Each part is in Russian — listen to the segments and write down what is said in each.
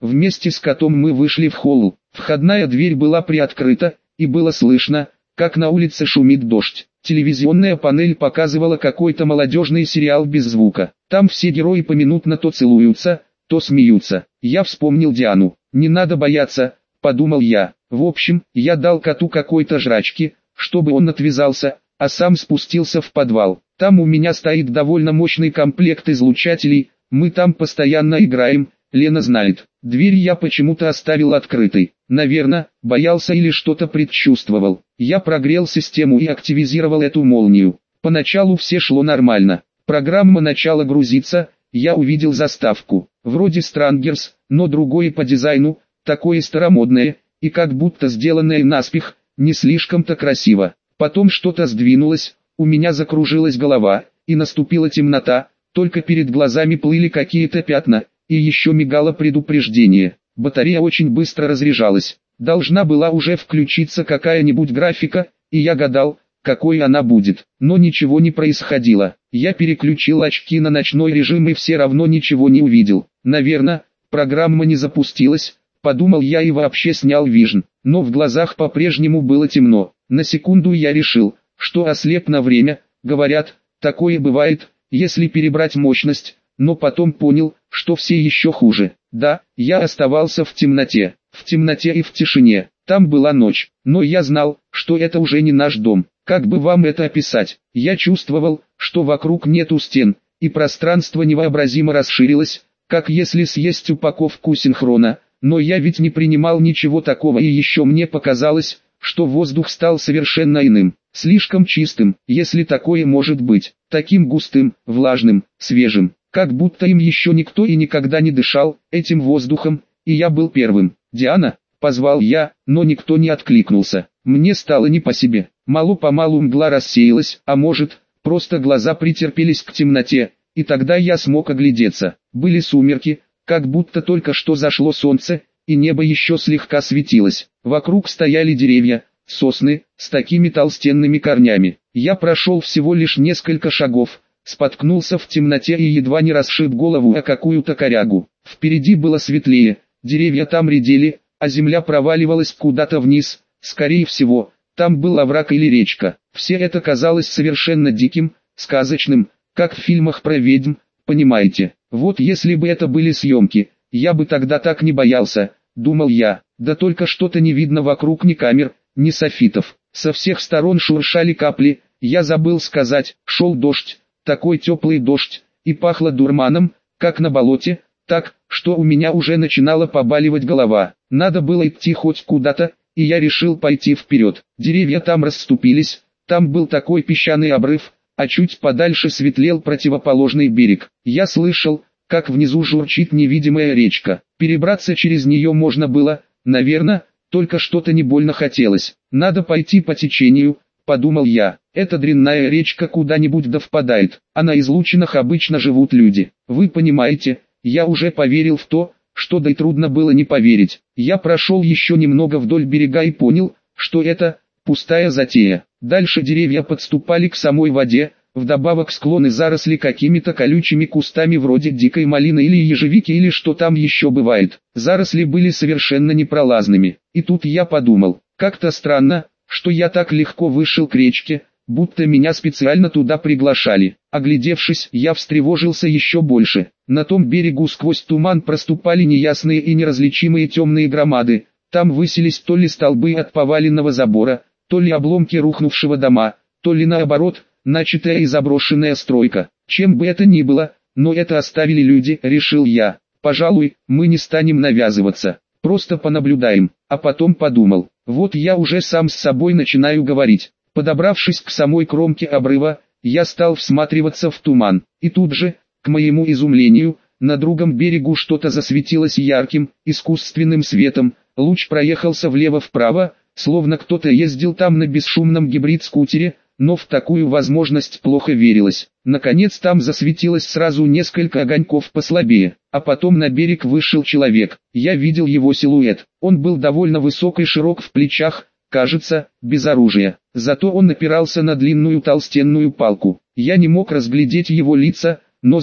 Вместе с котом мы вышли в холл. Входная дверь была приоткрыта, и было слышно, как на улице шумит дождь. Телевизионная панель показывала какой-то молодежный сериал без звука. Там все герои поминутно то целуются, то смеются. Я вспомнил Диану. Не надо бояться, подумал я. В общем, я дал коту какой-то жрачки, чтобы он отвязался, а сам спустился в подвал. Там у меня стоит довольно мощный комплект излучателей, мы там постоянно играем, Лена знает. Дверь я почему-то оставил открытой. Наверное, боялся или что-то предчувствовал. Я прогрел систему и активизировал эту молнию. Поначалу все шло нормально. Программа начала грузиться, я увидел заставку. Вроде Strangers, но другое по дизайну, такое старомодное, и как будто сделанное наспех, не слишком-то красиво. Потом что-то сдвинулось, у меня закружилась голова, и наступила темнота, только перед глазами плыли какие-то пятна, и еще мигало предупреждение. Батарея очень быстро разряжалась. Должна была уже включиться какая-нибудь графика, и я гадал, какой она будет. Но ничего не происходило. Я переключил очки на ночной режим и все равно ничего не увидел. Наверное, программа не запустилась, подумал я и вообще снял Vision. Но в глазах по-прежнему было темно. На секунду я решил, что ослеп на время. Говорят, такое бывает, если перебрать мощность. Но потом понял, что все еще хуже. Да, я оставался в темноте и в тишине. Там была ночь, но я знал, что это уже не наш дом. Как бы вам это описать? Я чувствовал, что вокруг нету стен, и пространство невообразимо расширилось, как если съесть упаковку синхрона, но я ведь не принимал ничего такого, и еще мне показалось, что воздух стал совершенно иным, слишком чистым, если такое может быть, таким густым, влажным, свежим. Как будто им еще никто и никогда не дышал, этим воздухом, и я был первым. «Диана», — позвал я, но никто не откликнулся. Мне стало не по себе. Мало-помалу мгла рассеялась, а может, просто глаза претерпелись к темноте, и тогда я смог оглядеться. Были сумерки, как будто только что зашло солнце, и небо еще слегка светилось. Вокруг стояли деревья, сосны, с такими толстенными корнями. Я прошел всего лишь несколько шагов, споткнулся в темноте и едва не расшиб голову о какую-то корягу. Впереди было светлее, деревья там редели, а земля проваливалась куда-то вниз. Скорее всего, там был овраг или речка. Все это казалось совершенно диким, сказочным, как в фильмах про ведьм, понимаете. Вот если бы это были съемки, я бы тогда так не боялся, думал я. Да только что-то не видно вокруг ни камер, ни софитов. Со всех сторон шуршали капли, я забыл сказать, шел дождь. Такой теплый дождь, и пахло дурманом, как на болоте, так, что у меня уже начинала побаливать голова. Надо было идти хоть куда-то, и я решил пойти вперед. Деревья там расступились, там был такой песчаный обрыв, а чуть подальше светлел противоположный берег. Я слышал, как внизу журчит невидимая речка. Перебраться через нее можно было, наверное, только что-то не больно хотелось. Надо пойти по течению, подумал я. Эта дрянная речка куда-нибудь да впадает, а на излучинах обычно живут люди. Вы понимаете, я уже поверил в то, что да и трудно было не поверить. Я прошел еще немного вдоль берега и понял, что это пустая затея. Дальше деревья подступали к самой воде, вдобавок склоны заросли какими-то колючими кустами вроде дикой малины или ежевики или что там еще бывает. Заросли были совершенно непролазными. И тут я подумал, как-то странно, что я так легко вышел к речке, будто меня специально туда приглашали. Оглядевшись, я встревожился еще больше. На том берегу сквозь туман проступали неясные и неразличимые темные громады. Там высились то ли столбы от поваленного забора, то ли обломки рухнувшего дома, то ли наоборот, начатая и заброшенная стройка. Чем бы это ни было, но это оставили люди, решил я. Пожалуй, мы не станем навязываться, просто понаблюдаем. А потом подумал, вот я уже сам с собой начинаю говорить. Подобравшись к самой кромке обрыва, я стал всматриваться в туман, и тут же, к моему изумлению, на другом берегу что-то засветилось ярким, искусственным светом, луч проехался влево-вправо, словно кто-то ездил там на бесшумном гибрид-скутере, но в такую возможность плохо верилось. Наконец там засветилось сразу несколько огоньков послабее, а потом на берег вышел человек. Я видел его силуэт, он был довольно высок и широк в плечах, кажется, без оружия. Зато он опирался на длинную толстенную палку. Я не мог разглядеть его лица, но знал,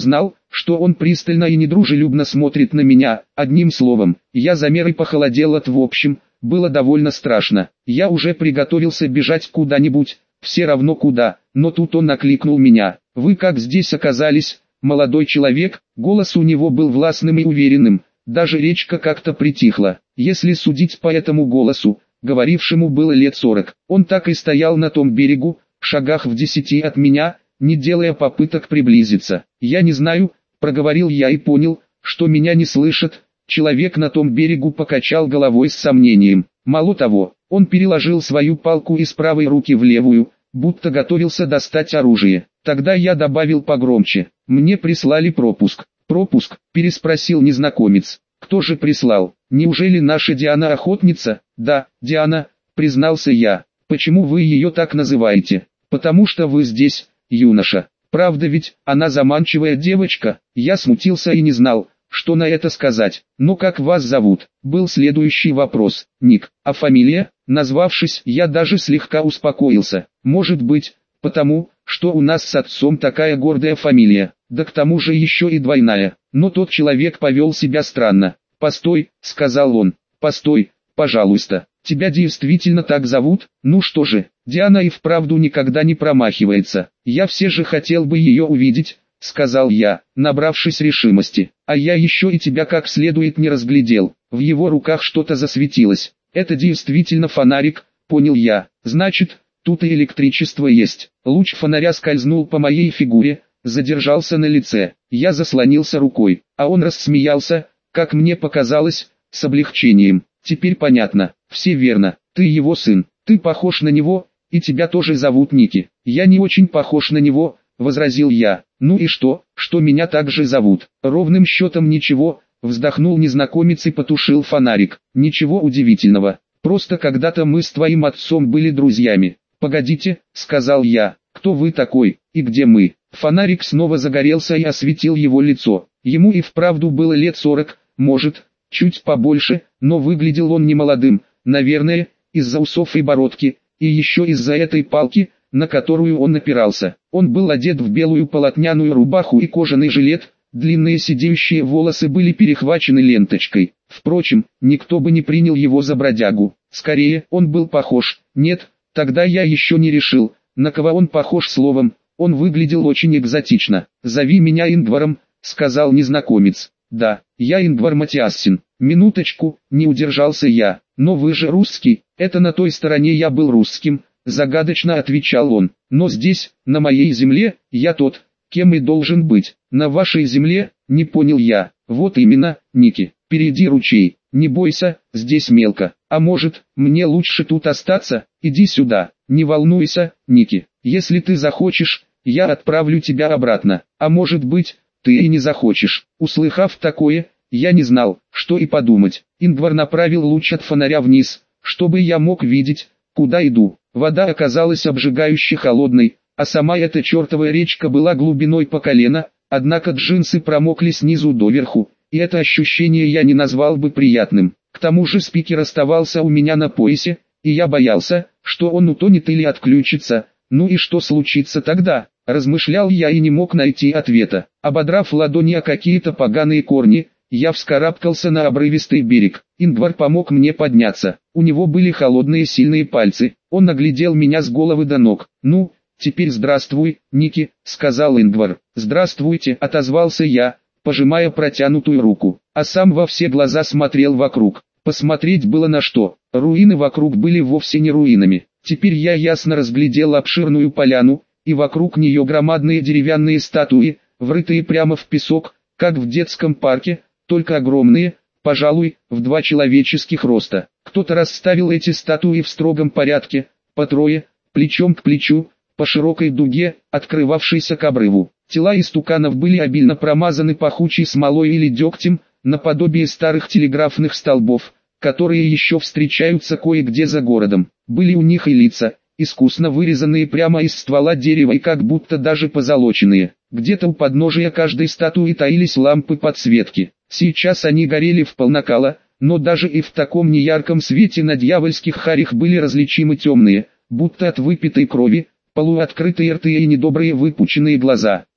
что он пристально и недружелюбно смотрит на меня. Одним словом, я замер и похолодел в общем, было довольно страшно. Я уже приготовился бежать куда-нибудь, все равно куда, но тут он окликнул меня. «Вы как здесь оказались, молодой человек?» Голос у него был властным и уверенным, даже речка как-то притихла. Если судить по этому голосу, говорившему было лет 40, он так и стоял на том берегу, шагах в 10 от меня, не делая попыток приблизиться. «Я не знаю», — проговорил я и понял, что меня не слышат. Человек на том берегу покачал головой с сомнением. Мало того, он переложил свою палку из правой руки в левую, будто готовился достать оружие. Тогда я добавил погромче: «Мне прислали пропуск». «Пропуск?» – переспросил незнакомец. «Кто же прислал? Неужели наша Диана охотница?» «Да, Диана», – признался я. «Почему вы ее так называете?» «Потому что вы здесь, юноша. Правда ведь, она заманчивая девочка». Я смутился и не знал, что на это сказать. «Но как вас зовут?» Был следующий вопрос. «Ник. А фамилия?» Назвавшись, я даже слегка успокоился. «Может быть, потому, что у нас с отцом такая гордая фамилия, да к тому же еще и двойная». Но тот человек повел себя странно. «Постой», — сказал он, — «постой, пожалуйста, тебя действительно так зовут?» «Ну что же, Диана и вправду никогда не промахивается. Я все же хотел бы ее увидеть», — сказал я, набравшись решимости. «А я еще и тебя как следует не разглядел». В его руках что-то засветилось. «Это действительно фонарик», — понял я. «Значит, тут и электричество есть». Луч фонаря скользнул по моей фигуре, задержался на лице. Я заслонился рукой, а он рассмеялся, как мне показалось, с облегчением. «Теперь понятно, все верно, ты его сын, ты похож на него, и тебя тоже зовут Ники». «Я не очень похож на него», — возразил я. «Ну и что меня так же зовут?» «Ровным счетом ничего», — вздохнул незнакомец и потушил фонарик. «Ничего удивительного, просто когда-то мы с твоим отцом были друзьями». «Погодите», — сказал я, — «кто вы такой, и где мы?» Фонарик снова загорелся и осветил его лицо. Ему и вправду было лет 40, может, чуть побольше, но выглядел он немолодым, наверное, из-за усов и бородки, и еще из-за этой палки, на которую он опирался. Он был одет в белую полотняную рубаху и кожаный жилет, длинные сидеющие волосы были перехвачены ленточкой. Впрочем, никто бы не принял его за бродягу. Скорее, он был похож. Нет, тогда я еще не решил, на кого он похож словом. Он выглядел очень экзотично. «Зови меня Ингваром», — сказал незнакомец. «Да, я Ингвар Матиассин». «Минуточку», — не удержался я. «Но вы же русский». «Это на той стороне я был русским», — загадочно отвечал он. «Но здесь, на моей земле, я тот, кем и должен быть». «На вашей земле?» — не понял я. «Вот именно, Ники, перейди ручей. Не бойся, здесь мелко. А может, мне лучше тут остаться? Иди сюда. Не волнуйся, Ники. Если ты захочешь, я отправлю тебя обратно. А может быть, ты и не захочешь». Услыхав такое, я не знал, что и подумать. Ингвар направил луч от фонаря вниз, чтобы я мог видеть, куда иду. Вода оказалась обжигающе холодной, а сама эта чертова речка была глубиной по колено, однако джинсы промокли снизу доверху, и это ощущение я не назвал бы приятным. К тому же спикер оставался у меня на поясе, и я боялся, что он утонет или отключится. Ну и что случится тогда? Размышлял я и не мог найти ответа. Ободрав ладони о какие-то поганые корни, я вскарабкался на обрывистый берег. Ингвар помог мне подняться. У него были холодные сильные пальцы. Он оглядел меня с головы до ног. «Ну, теперь здравствуй, Ники», — сказал Ингвар. «Здравствуйте», — отозвался я, пожимая протянутую руку, а сам во все глаза смотрел вокруг. Посмотреть было на что. Руины вокруг были вовсе не руинами. Теперь я ясно разглядел обширную поляну, и вокруг нее громадные деревянные статуи, врытые прямо в песок, как в детском парке, только огромные, пожалуй, в 2 человеческих роста. Кто-то расставил эти статуи в строгом порядке, по трое, плечом к плечу, по широкой дуге, открывавшейся к обрыву. Тела истуканов были обильно промазаны пахучей смолой или дегтем, наподобие старых телеграфных столбов, которые еще встречаются кое-где за городом. Были у них и лица, искусно вырезанные прямо из ствола дерева и как будто даже позолоченные. Где-то у подножия каждой статуи таились лампы подсветки. Сейчас они горели вполнакала, но даже и в таком неярком свете на дьявольских харях были различимы темные, будто от выпитой крови, полуоткрытые рты и недобрые выпученные глаза.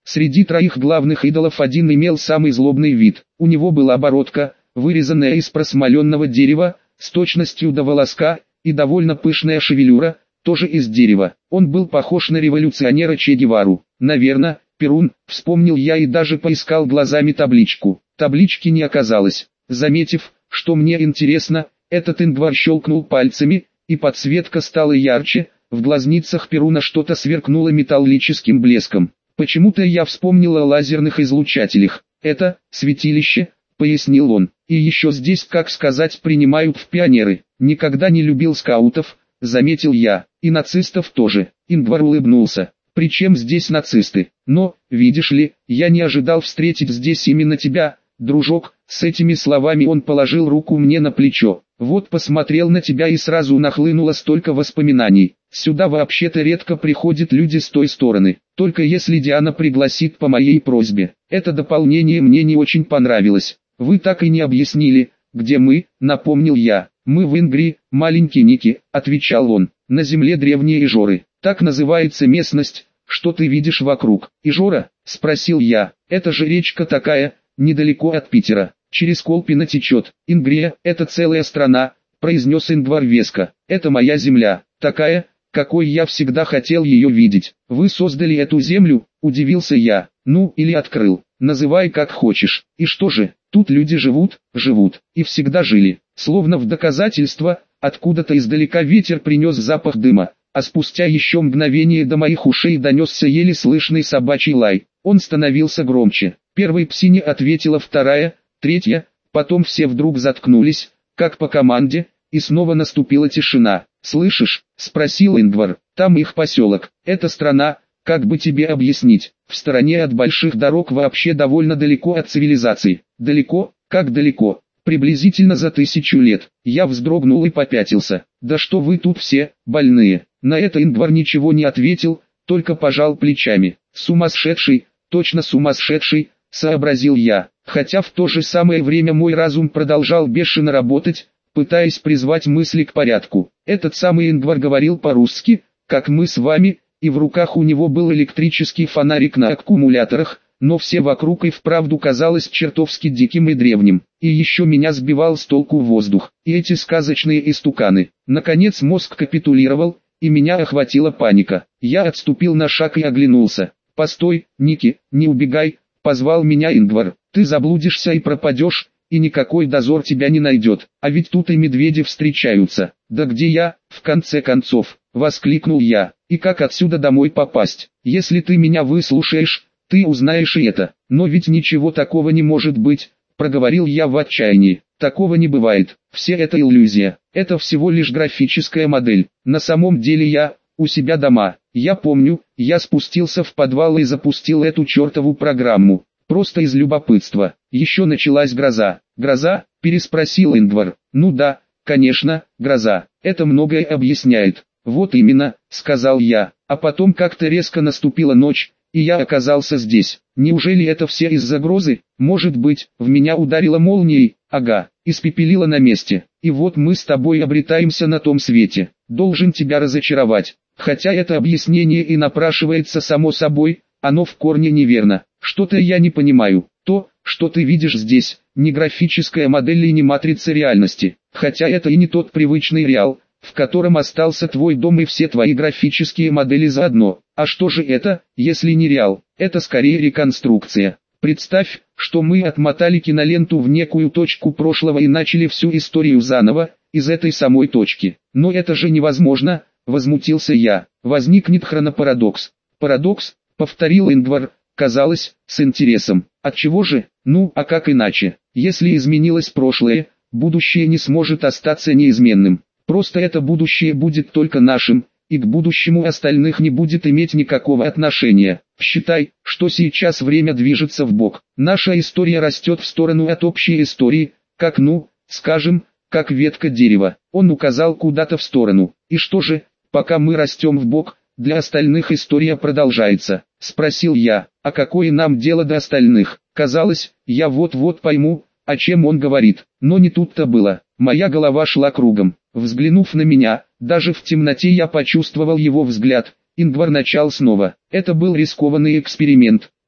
Среди троих главных идолов один имел самый злобный вид. У него была бородка, вырезанная из просмоленного дерева, с точностью до волоска, и довольно пышная шевелюра, тоже из дерева. Он был похож на революционера Че Гевару. Наверное, Перун, вспомнил я и даже поискал глазами табличку. Таблички не оказалось. Заметив, что мне интересно, этот Ингвар щелкнул пальцами, и подсветка стала ярче, в глазницах Перуна что-то сверкнуло металлическим блеском. Почему-то я вспомнил о лазерных излучателях. Это святилище, пояснил он. И еще здесь, как сказать, принимают в пионеры. Никогда не любил скаутов, заметил я. И нацистов тоже. Ингвар улыбнулся. Причем здесь нацисты? Но, видишь ли, я не ожидал встретить здесь именно тебя, дружок. С этими словами он положил руку мне на плечо. Вот посмотрел на тебя и сразу нахлынуло столько воспоминаний. Сюда вообще-то редко приходят люди с той стороны, только если Диана пригласит по моей просьбе. Это дополнение мне не очень понравилось. Вы так и не объяснили, где мы, напомнил я. Мы в Ингрии, маленький Ники, отвечал он. На земле древние Ижоры. Так называется местность, что ты видишь вокруг. Ижора? Спросил я. Это же речка такая, недалеко от Питера. Через Колпино течет. Ингрия – это целая страна, произнес Ингвар веско. Это моя земля, такая, какой я всегда хотел ее видеть. Вы создали эту землю, удивился я. Ну, или открыл, называй как хочешь. И что же, тут люди живут, и всегда жили. Словно в доказательство, откуда-то издалека ветер принес запах дыма, а спустя еще мгновение до моих ушей донесся еле слышный собачий лай. Он становился громче. Первой псине ответила вторая, третья, потом все вдруг заткнулись, как по команде, и снова наступила тишина. «Слышишь?» – спросил Ингвар. «Там их поселок. Это страна, как бы тебе объяснить, в стороне от больших дорог вообще довольно далеко от цивилизации». «Далеко? Как далеко?» «Приблизительно за 1000 лет». Я вздрогнул и попятился. «Да что вы тут все, больные?» На это Ингвар ничего не ответил, только пожал плечами. «Сумасшедший, точно сумасшедший», – сообразил я. Хотя в то же самое время мой разум продолжал бешено работать, пытаясь призвать мысли к порядку. Этот самый Ингвар говорил по-русски, как мы с вами, и в руках у него был электрический фонарик на аккумуляторах, но все вокруг и вправду казалось чертовски диким и древним. И еще меня сбивал с толку воздух, и эти сказочные истуканы. Наконец мозг капитулировал, и меня охватила паника. Я отступил на шаг и оглянулся. «Постой, Ники, не убегай», — позвал меня Ингвар. «Ты заблудишься и пропадешь, и никакой дозор тебя не найдет. А ведь тут и медведи встречаются». «Да где я, в конце концов?» — воскликнул я. «И как отсюда домой попасть? Если ты меня выслушаешь, ты узнаешь и это». «Но ведь ничего такого не может быть», — проговорил я в отчаянии. «Такого не бывает. Все это иллюзия. Это всего лишь графическая модель. На самом деле я у себя дома. Я помню, я спустился в подвал и запустил эту чертову программу. Просто из любопытства. Еще началась гроза». «Гроза?» – переспросил Ингвар. «Ну да, конечно, гроза. Это многое объясняет». «Вот именно», – сказал я. А потом как-то резко наступила ночь, и я оказался здесь. Неужели это все из-за грозы? Может быть, в меня ударила молнией? Ага, испепелила на месте. И вот мы с тобой обретаемся на том свете. Должен тебя разочаровать. Хотя это объяснение и напрашивается само собой, оно в корне неверно. Что-то я не понимаю. То, что ты видишь здесь, не графическая модель и не матрица реальности. Хотя это и не тот привычный реал, в котором остался твой дом и все твои графические модели заодно. А что же это, если не реал? Это скорее реконструкция. Представь, что мы отмотали киноленту в некую точку прошлого и начали всю историю заново, из этой самой точки. Но это же невозможно, возмутился я. Возникнет хронопарадокс. Парадокс, повторил Ингвар, казалось, с интересом. Отчего же? Ну, а как иначе? Если изменилось прошлое, будущее не сможет остаться неизменным. Просто это будущее будет только нашим, и к будущему остальных не будет иметь никакого отношения. Считай, что сейчас время движется вбок. Наша история растет в сторону от общей истории, как скажем, как ветка дерева. Он указал куда-то в сторону. И что же, пока мы растем вбок, для остальных история продолжается? Спросил я. А какое нам дело до остальных? Казалось, я вот-вот пойму, о чем он говорит. Но не тут-то было. Моя голова шла кругом. Взглянув на меня, даже в темноте я почувствовал его взгляд. Ингвар начал снова. Это был рискованный эксперимент.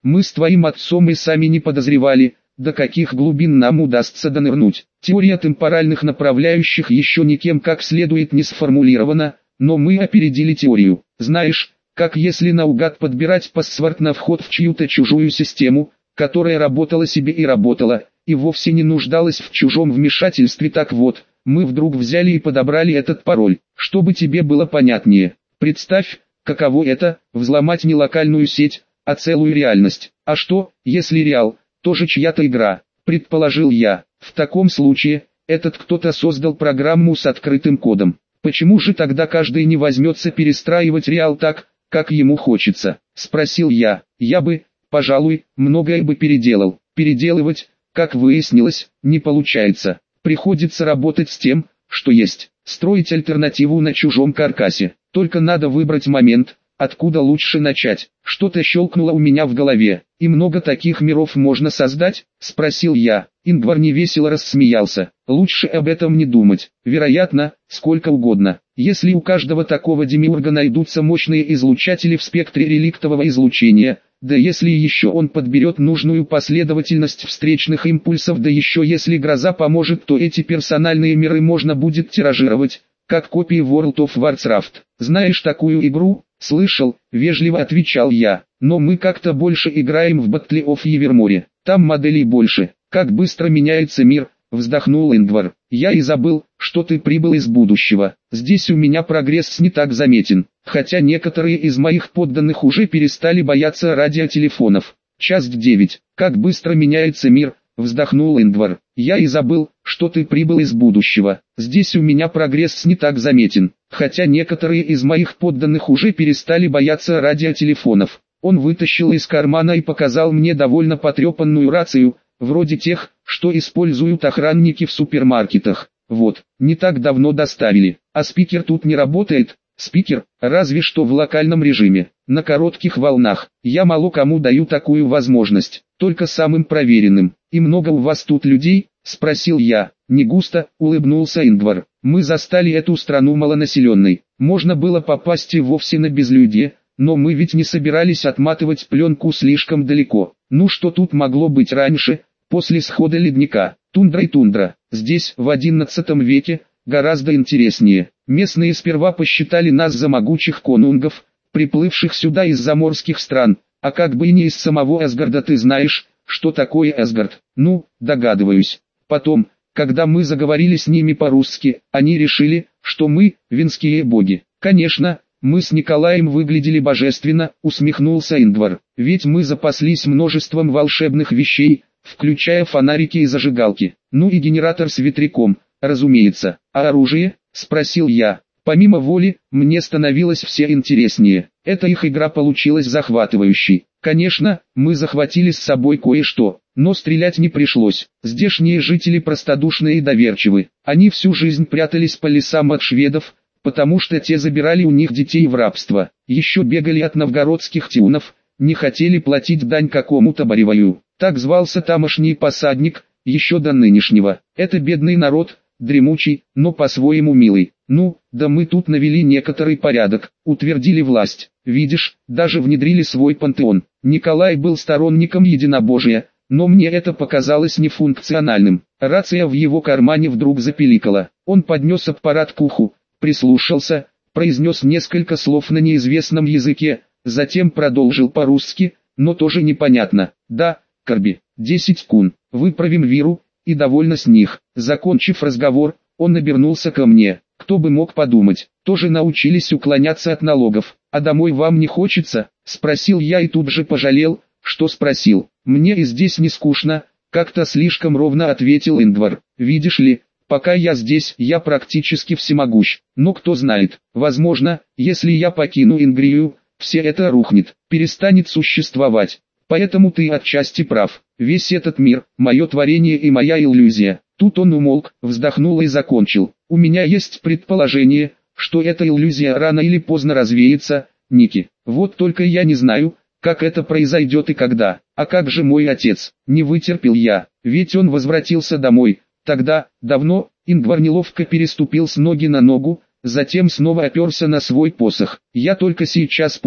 Мы с твоим отцом и сами не подозревали, до каких глубин нам удастся донырнуть. Теория темпоральных направляющих еще никем как следует не сформулирована, но мы опередили теорию. Знаешь, как если наугад подбирать паспорт на вход в чью-то чужую систему, которая работала себе и работала, и вовсе не нуждалась в чужом вмешательстве. Так вот, мы вдруг взяли и подобрали этот пароль, чтобы тебе было понятнее. Представь, каково это, взломать не локальную сеть, а целую реальность. А что, если реал, тоже чья-то игра, предположил я. В таком случае, этот кто-то создал программу с открытым кодом. Почему же тогда каждый не возьмется перестраивать реал так, как ему хочется? Спросил я. Я бы, пожалуй, многое бы переделал. Переделывать, как выяснилось, не получается. Приходится работать с тем, что есть. Строить альтернативу на чужом каркасе. Только надо выбрать момент, откуда лучше начать. Что-то щелкнуло у меня в голове. И много таких миров можно создать? Спросил я. Ингвар невесело рассмеялся. Лучше об этом не думать. Вероятно, сколько угодно. Если у каждого такого демиурга найдутся мощные излучатели в спектре реликтового излучения, да если еще он подберет нужную последовательность встречных импульсов, да еще если гроза поможет, то эти персональные миры можно будет тиражировать, как копии World of Warcraft. Знаешь такую игру? Слышал, вежливо отвечал я, но мы как-то больше играем в Battle of Evermore, там моделей больше. Как быстро меняется мир, вздохнул Ингвар. Я и забыл, что ты прибыл из будущего. Здесь у меня прогресс не так заметен, хотя некоторые из моих подданных уже перестали бояться радиотелефонов. Часть 9. Как быстро меняется мир, вздохнул Ингвар. Я и забыл, что ты прибыл из будущего. Здесь у меня прогресс не так заметен, хотя некоторые из моих подданных уже перестали бояться радиотелефонов. Он вытащил из кармана и показал мне довольно потрепанную рацию, вроде тех, что используют охранники в супермаркетах. Вот, не так давно доставили. А спикер тут не работает. Спикер, разве что в локальном режиме, на коротких волнах. Я мало кому даю такую возможность, только самым проверенным. И много у вас тут людей? Спросил я. Не густо, улыбнулся Ингвар. Мы застали эту страну малонаселенной. Можно было попасть и вовсе на безлюдье, но мы ведь не собирались отматывать пленку слишком далеко. Ну что тут могло быть раньше, после схода ледника? Тундра и тундра. Здесь, в XI веке, гораздо интереснее. Местные сперва посчитали нас за могучих конунгов, приплывших сюда из заморских стран, а как бы и не из самого Асгарда. Ты знаешь, что такое Асгард? Ну, догадываюсь. Потом, когда мы заговорили с ними по-русски, они решили, что мы – венские боги. Конечно, мы с Николаем выглядели божественно, усмехнулся Ингвар. Ведь мы запаслись множеством волшебных вещей, включая фонарики и зажигалки. Ну и генератор с ветряком, разумеется. А оружие? Спросил я. Помимо воли, мне становилось все интереснее. Эта их игра получилась захватывающей. Конечно, мы захватили с собой кое-что, но стрелять не пришлось. Здешние жители простодушные и доверчивы. Они всю жизнь прятались по лесам от шведов, потому что те забирали у них детей в рабство. Еще бегали от новгородских тиунов, не хотели платить дань какому-то Боревою. Так звался тамошний посадник, еще до нынешнего. Это бедный народ, дремучий, но по-своему милый. Ну, да мы тут навели некоторый порядок, утвердили власть. Видишь, даже внедрили свой пантеон. Николай был сторонником единобожия, но мне это показалось нефункциональным. Рация в его кармане вдруг запиликала. Он поднес аппарат к уху, прислушался, произнес несколько слов на неизвестном языке, затем продолжил по-русски, но тоже непонятно. Да, Корби, 10 кун, выправим Виру, и довольно с них. Закончив разговор, он обернулся ко мне. Кто бы мог подумать, тоже научились уклоняться от налогов. А домой вам не хочется? Спросил я и тут же пожалел, что спросил. Мне и здесь не скучно, как-то слишком ровно ответил Ингвар. Видишь ли, пока я здесь, я практически всемогущ. Но кто знает, возможно, если я покину Ингрию, все это рухнет, перестанет существовать. Поэтому ты отчасти прав. Весь этот мир – мое творение и моя иллюзия. Тут он умолк, вздохнул и закончил. У меня есть предположение, что эта иллюзия рано или поздно развеется, Ники. Вот только я не знаю, как это произойдет и когда. А как же мой отец? Не вытерпел я, ведь он возвратился домой. Тогда, давно, Ингвар неловко переступил с ноги на ногу, затем снова оперся на свой посох. Я только сейчас понял,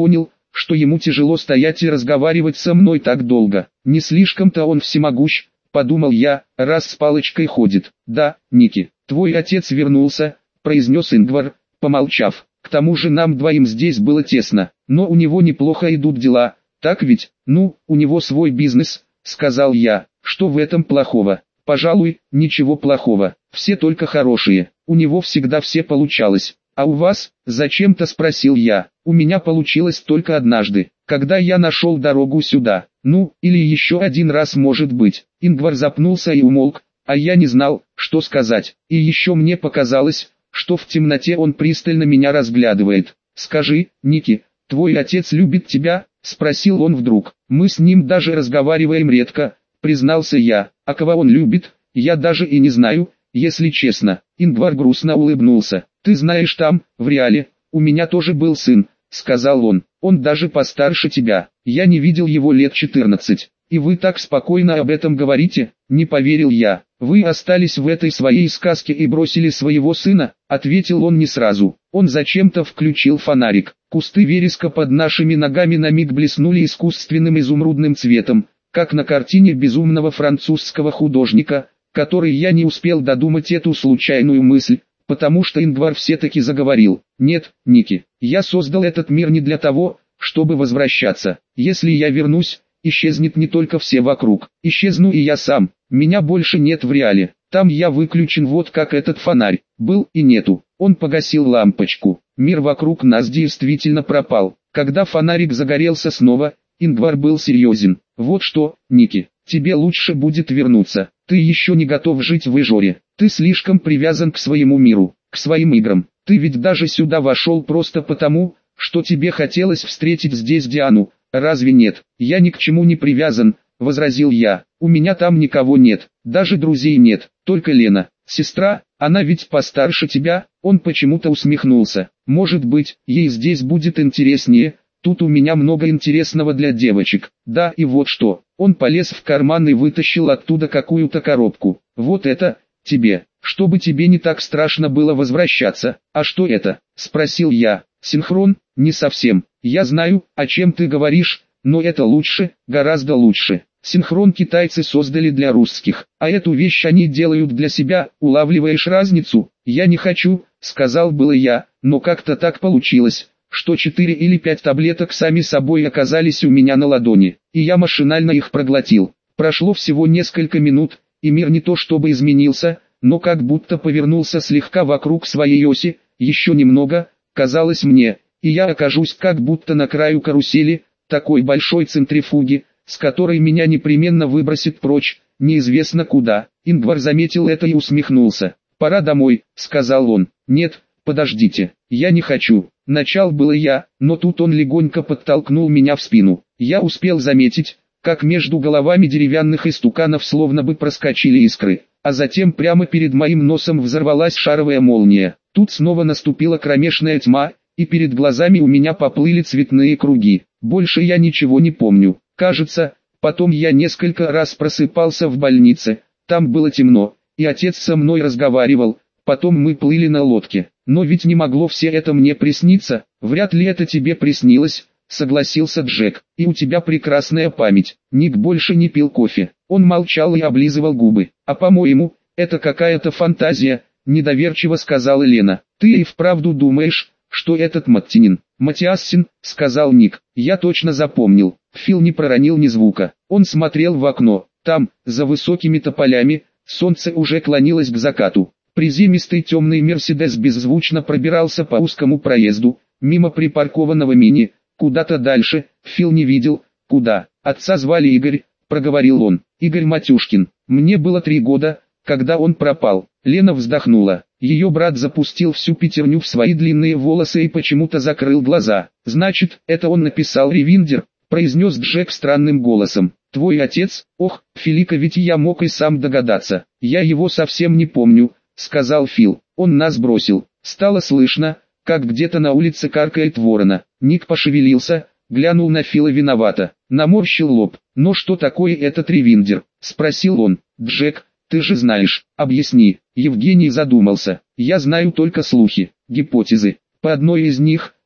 что ему тяжело стоять и разговаривать со мной так долго. Не слишком-то он всемогущ, подумал я, раз с палочкой ходит. Да, Ники, твой отец вернулся, произнес Ингвар, помолчав. К тому же нам двоим здесь было тесно, но у него неплохо идут дела, так ведь? Ну, у него свой бизнес, сказал я. Что в этом плохого? Пожалуй, ничего плохого, все только хорошие, у него всегда все получалось. А у вас? Зачем-то спросил я. У меня получилось только однажды, когда я нашел дорогу сюда. Ну, или еще один раз может быть. Ингвар запнулся и умолк, а я не знал, что сказать. И еще мне показалось, что в темноте он пристально меня разглядывает. «Скажи, Ники, твой отец любит тебя?» — спросил он вдруг. «Мы с ним даже разговариваем редко», — признался я. «А кого он любит, я даже и не знаю, если честно». Ингвар грустно улыбнулся. «Ты знаешь, там, в Реале, у меня тоже был сын», — сказал он. «Он даже постарше тебя. Я не видел его лет 14. И вы так спокойно об этом говорите?» «Не поверил я. Вы остались в этой своей сказке и бросили своего сына», — ответил он не сразу. Он зачем-то включил фонарик. Кусты вереска под нашими ногами на миг блеснули искусственным изумрудным цветом, как на картине безумного французского художника, который я не успел додумать эту случайную мысль, потому что Ингвар все-таки заговорил. «Нет, Ники, я создал этот мир не для того, чтобы возвращаться. Если я вернусь, исчезнет не только все вокруг, исчезну и я сам. Меня больше нет в Реале. Там я выключен вот как этот фонарь. Был и нету». Он погасил лампочку. Мир вокруг нас действительно пропал. Когда фонарик загорелся снова, Ингвар был серьезен. «Вот что, Ники, тебе лучше будет вернуться. Ты еще не готов жить в Ижоре. Ты слишком привязан к своему миру, к своим играм. Ты ведь даже сюда вошел просто потому, что тебе хотелось встретить здесь Диану. Разве нет?» «Я ни к чему не привязан», — возразил я. «У меня там никого нет, даже друзей нет, только Лена, сестра, она ведь постарше тебя». Он почему-то усмехнулся. «Может быть, ей здесь будет интереснее, тут у меня много интересного для девочек». Да, и вот что. Он полез в карман и вытащил оттуда какую-то коробку. «Вот это, тебе, чтобы тебе не так страшно было возвращаться». «А что это?» — спросил я. «Синхрон?» «Не совсем. Я знаю, о чем ты говоришь, но это лучше, гораздо лучше. Синхрон китайцы создали для русских, а эту вещь они делают для себя. Улавливаешь разницу?» «Я не хочу», — сказал было я, но как-то так получилось, что 4 или 5 таблеток сами собой оказались у меня на ладони, и я машинально их проглотил. Прошло всего несколько минут, и мир не то чтобы изменился, но как будто повернулся слегка вокруг своей оси. Еще немного, казалось мне, и я окажусь как будто на краю карусели, такой большой центрифуги, с которой меня непременно выбросит прочь, неизвестно куда. Ингвар заметил это и усмехнулся. «Пора домой», — сказал он. «Нет, подождите, я не хочу». Начал было я, но тут он легонько подтолкнул меня в спину. Я успел заметить, как между головами деревянных истуканов словно бы проскочили искры, а затем прямо перед моим носом взорвалась шаровая молния. Тут снова наступила кромешная тьма, и перед глазами у меня поплыли цветные круги. Больше я ничего не помню. Кажется, потом я несколько раз просыпался в больнице, там было темно, и отец со мной разговаривал, потом мы плыли на лодке. Но ведь не могло все это мне присниться. «Вряд ли это тебе приснилось», — согласился Джек. «И у тебя прекрасная память». Ник больше не пил кофе. Он молчал и облизывал губы. «А по-моему, это какая-то фантазия», — недоверчиво сказала Лена. «Ты и вправду думаешь, что этот Маттинин?» «Матиассин», — сказал Ник. «Я точно запомнил». Фил не проронил ни звука. Он смотрел в окно. Там, за высокими тополями, солнце уже клонилось к закату. Приземистый темный Мерседес беззвучно пробирался по узкому проезду, мимо припаркованного мини, куда-то дальше. Фил не видел, куда. «Отца звали Игорь», — проговорил он. «Игорь Матюшкин. Мне было 3 года, когда он пропал». Лена вздохнула. Ее брат запустил всю пятерню в свои длинные волосы и почему-то закрыл глаза. «Значит, это он написал ревиндер», — произнес Джек странным голосом. «Твой отец? Ох, Филика, ведь я мог и сам догадаться. Я его совсем не помню», — сказал Фил. «Он нас бросил». Стало слышно, как где-то на улице каркает ворона. Ник пошевелился, глянул на Фила виновато, наморщил лоб. «Но что такое этот ревиндер?» — спросил он. «Джек, ты же знаешь, объясни». Евгений задумался. «Я знаю только слухи, гипотезы. По одной из них,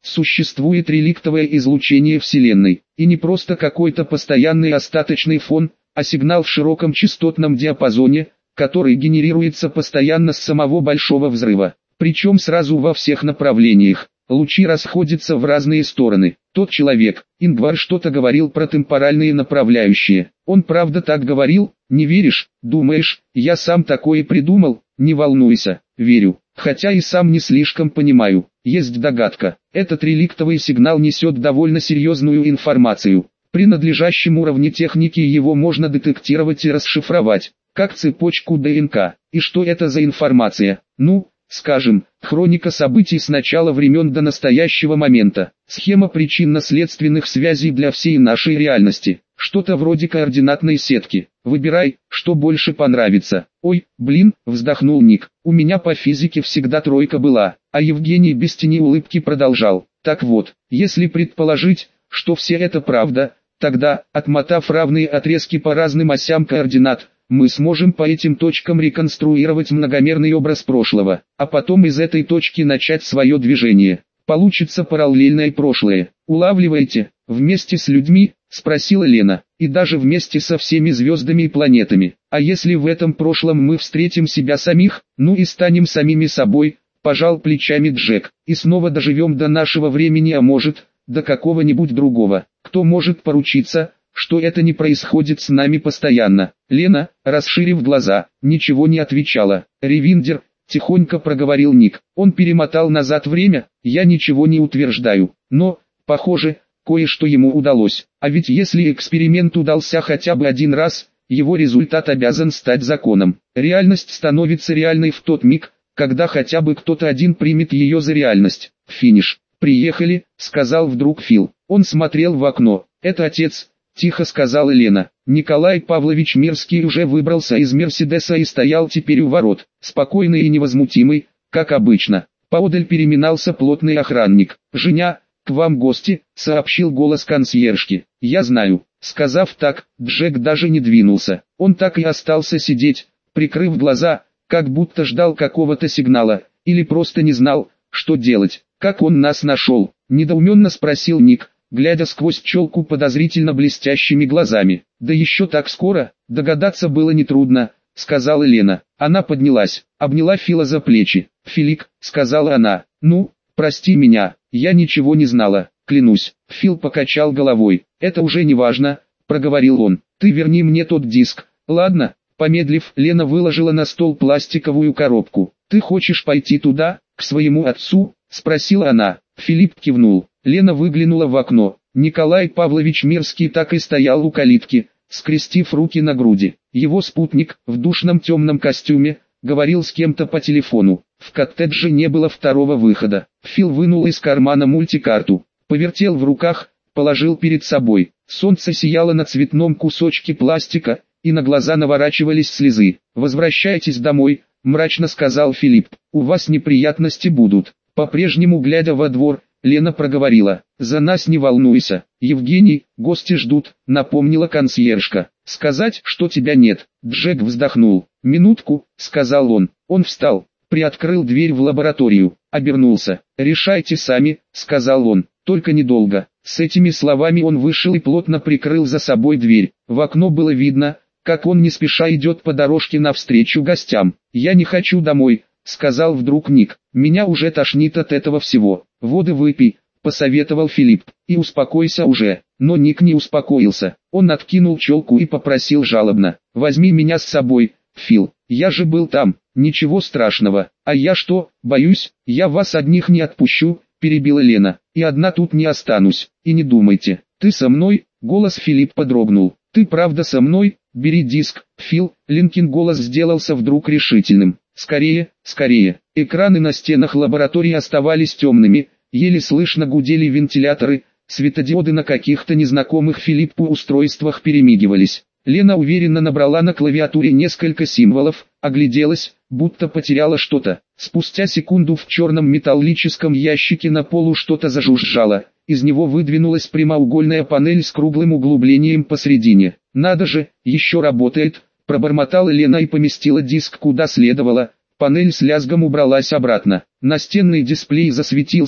Существует реликтовое излучение Вселенной, и не просто какой-то постоянный остаточный фон, а сигнал в широком частотном диапазоне, который генерируется постоянно с самого Большого взрыва, причем сразу во всех направлениях. Лучи расходятся в разные стороны. Тот человек, Ингвар, что-то говорил про темпоральные направляющие. Он правда так говорил? Не веришь? Думаешь, я сам такое придумал? Не волнуйся, верю. Хотя и сам не слишком понимаю. Есть догадка. Этот реликтовый сигнал несет довольно серьезную информацию. При надлежащем уровне техники его можно детектировать и расшифровать, как цепочку ДНК. И что это за информация? Ну, скажем, хроника событий с начала времен до настоящего момента. Схема причинно-следственных связей для всей нашей реальности. Что-то вроде координатной сетки. Выбирай, что больше понравится. Ой, блин, вздохнул Ник. У меня по физике всегда тройка была. А Евгений без тени улыбки продолжал. Так вот, если предположить, что все это правда, тогда, отмотав равные отрезки по разным осям координат, мы сможем по этим точкам реконструировать многомерный образ прошлого, а потом из этой точки начать свое движение. Получится параллельное прошлое. Улавливаете? Вместе с людьми? Спросила Лена. И даже вместе со всеми звездами и планетами. А если в этом прошлом мы встретим себя самих, ну и станем самими собой, пожал плечами Джек. И снова доживем до нашего времени, а может, до какого-нибудь другого. Кто может поручиться, что это не происходит с нами постоянно? Лена, расширив глаза, ничего не отвечала. Ревиндер, тихонько проговорил Ник. Он перемотал назад время, я ничего не утверждаю. Но, похоже, кое-что ему удалось. А ведь если эксперимент удался хотя бы один раз, его результат обязан стать законом. Реальность становится реальной в тот миг, когда хотя бы кто-то один примет ее за реальность. Финиш. «Приехали», — сказал вдруг Фил. Он смотрел в окно. «Это отец», — тихо сказала Лена. Николай Павлович Мирский уже выбрался из Мерседеса и стоял теперь у ворот, спокойный и невозмутимый, как обычно. Поодаль переминался плотный охранник. «Женя, к вам гости», — сообщил голос консьержки. «Я знаю». Сказав так, Джек даже не двинулся. Он так и остался сидеть, прикрыв глаза, как будто ждал какого-то сигнала, или просто не знал, что делать. «Как он нас нашел?» — недоуменно спросил Ник, глядя сквозь челку подозрительно блестящими глазами. «Да еще так скоро, догадаться было нетрудно», — сказала Лена. Она поднялась, обняла Фила за плечи. «Филик», — сказала она, — «ну, прости меня, я ничего не знала, клянусь». Фил покачал головой. «Это уже не важно», — проговорил он. «Ты верни мне тот диск, ладно?» Помедлив, Лена выложила на стол пластиковую коробку. «Ты хочешь пойти туда, к своему отцу?» — спросила она. Филипп кивнул. Лена выглянула в окно. Николай Павлович Мирский так и стоял у калитки, скрестив руки на груди. Его спутник, в душном темном костюме, говорил с кем-то по телефону. В коттедже не было второго выхода. Фил вынул из кармана мультикарту, повертел в руках, положил перед собой. Солнце сияло на цветном кусочке пластика, и на глаза наворачивались слезы. «Возвращайтесь домой», — мрачно сказал Филипп. «У вас неприятности будут». По-прежнему глядя во двор, Лена проговорила. «За нас не волнуйся, Евгений, гости ждут», — напомнила консьержка. «Сказать, что тебя нет?» Джек вздохнул. «Минутку», — сказал он. Он встал, приоткрыл дверь в лабораторию, обернулся. «Решайте сами», — сказал он, — «только недолго». С этими словами он вышел и плотно прикрыл за собой дверь. В окно было видно, как он не спеша идет по дорожке навстречу гостям. «Я не хочу домой», — сказал вдруг Ник. «Меня уже тошнит от этого всего. Воды выпей», — посоветовал Филипп. «И успокойся уже». Но Ник не успокоился. Он откинул челку и попросил жалобно. «Возьми меня с собой, Фил. Я же был там. Ничего страшного. А я что, боюсь? Я вас одних не отпущу», — перебила Лена. «И одна тут не останусь. И не думайте. Ты со мной?» Голос Филиппа дрогнул. «Ты правда со мной? Бери диск, Фил». Ленкин голос сделался вдруг решительным. «Скорее, скорее». Экраны на стенах лаборатории оставались темными, еле слышно гудели вентиляторы, светодиоды на каких-то незнакомых Филиппу устройствах перемигивались. Лена уверенно набрала на клавиатуре несколько символов, огляделась, будто потеряла что-то. Спустя секунду в черном металлическом ящике на полу что-то зажужжало. Из него выдвинулась прямоугольная панель с круглым углублением посредине. «Надо же, еще работает», — пробормотала Лена и поместила диск куда следовало. Панель с лязгом убралась обратно. Настенный дисплей засветился,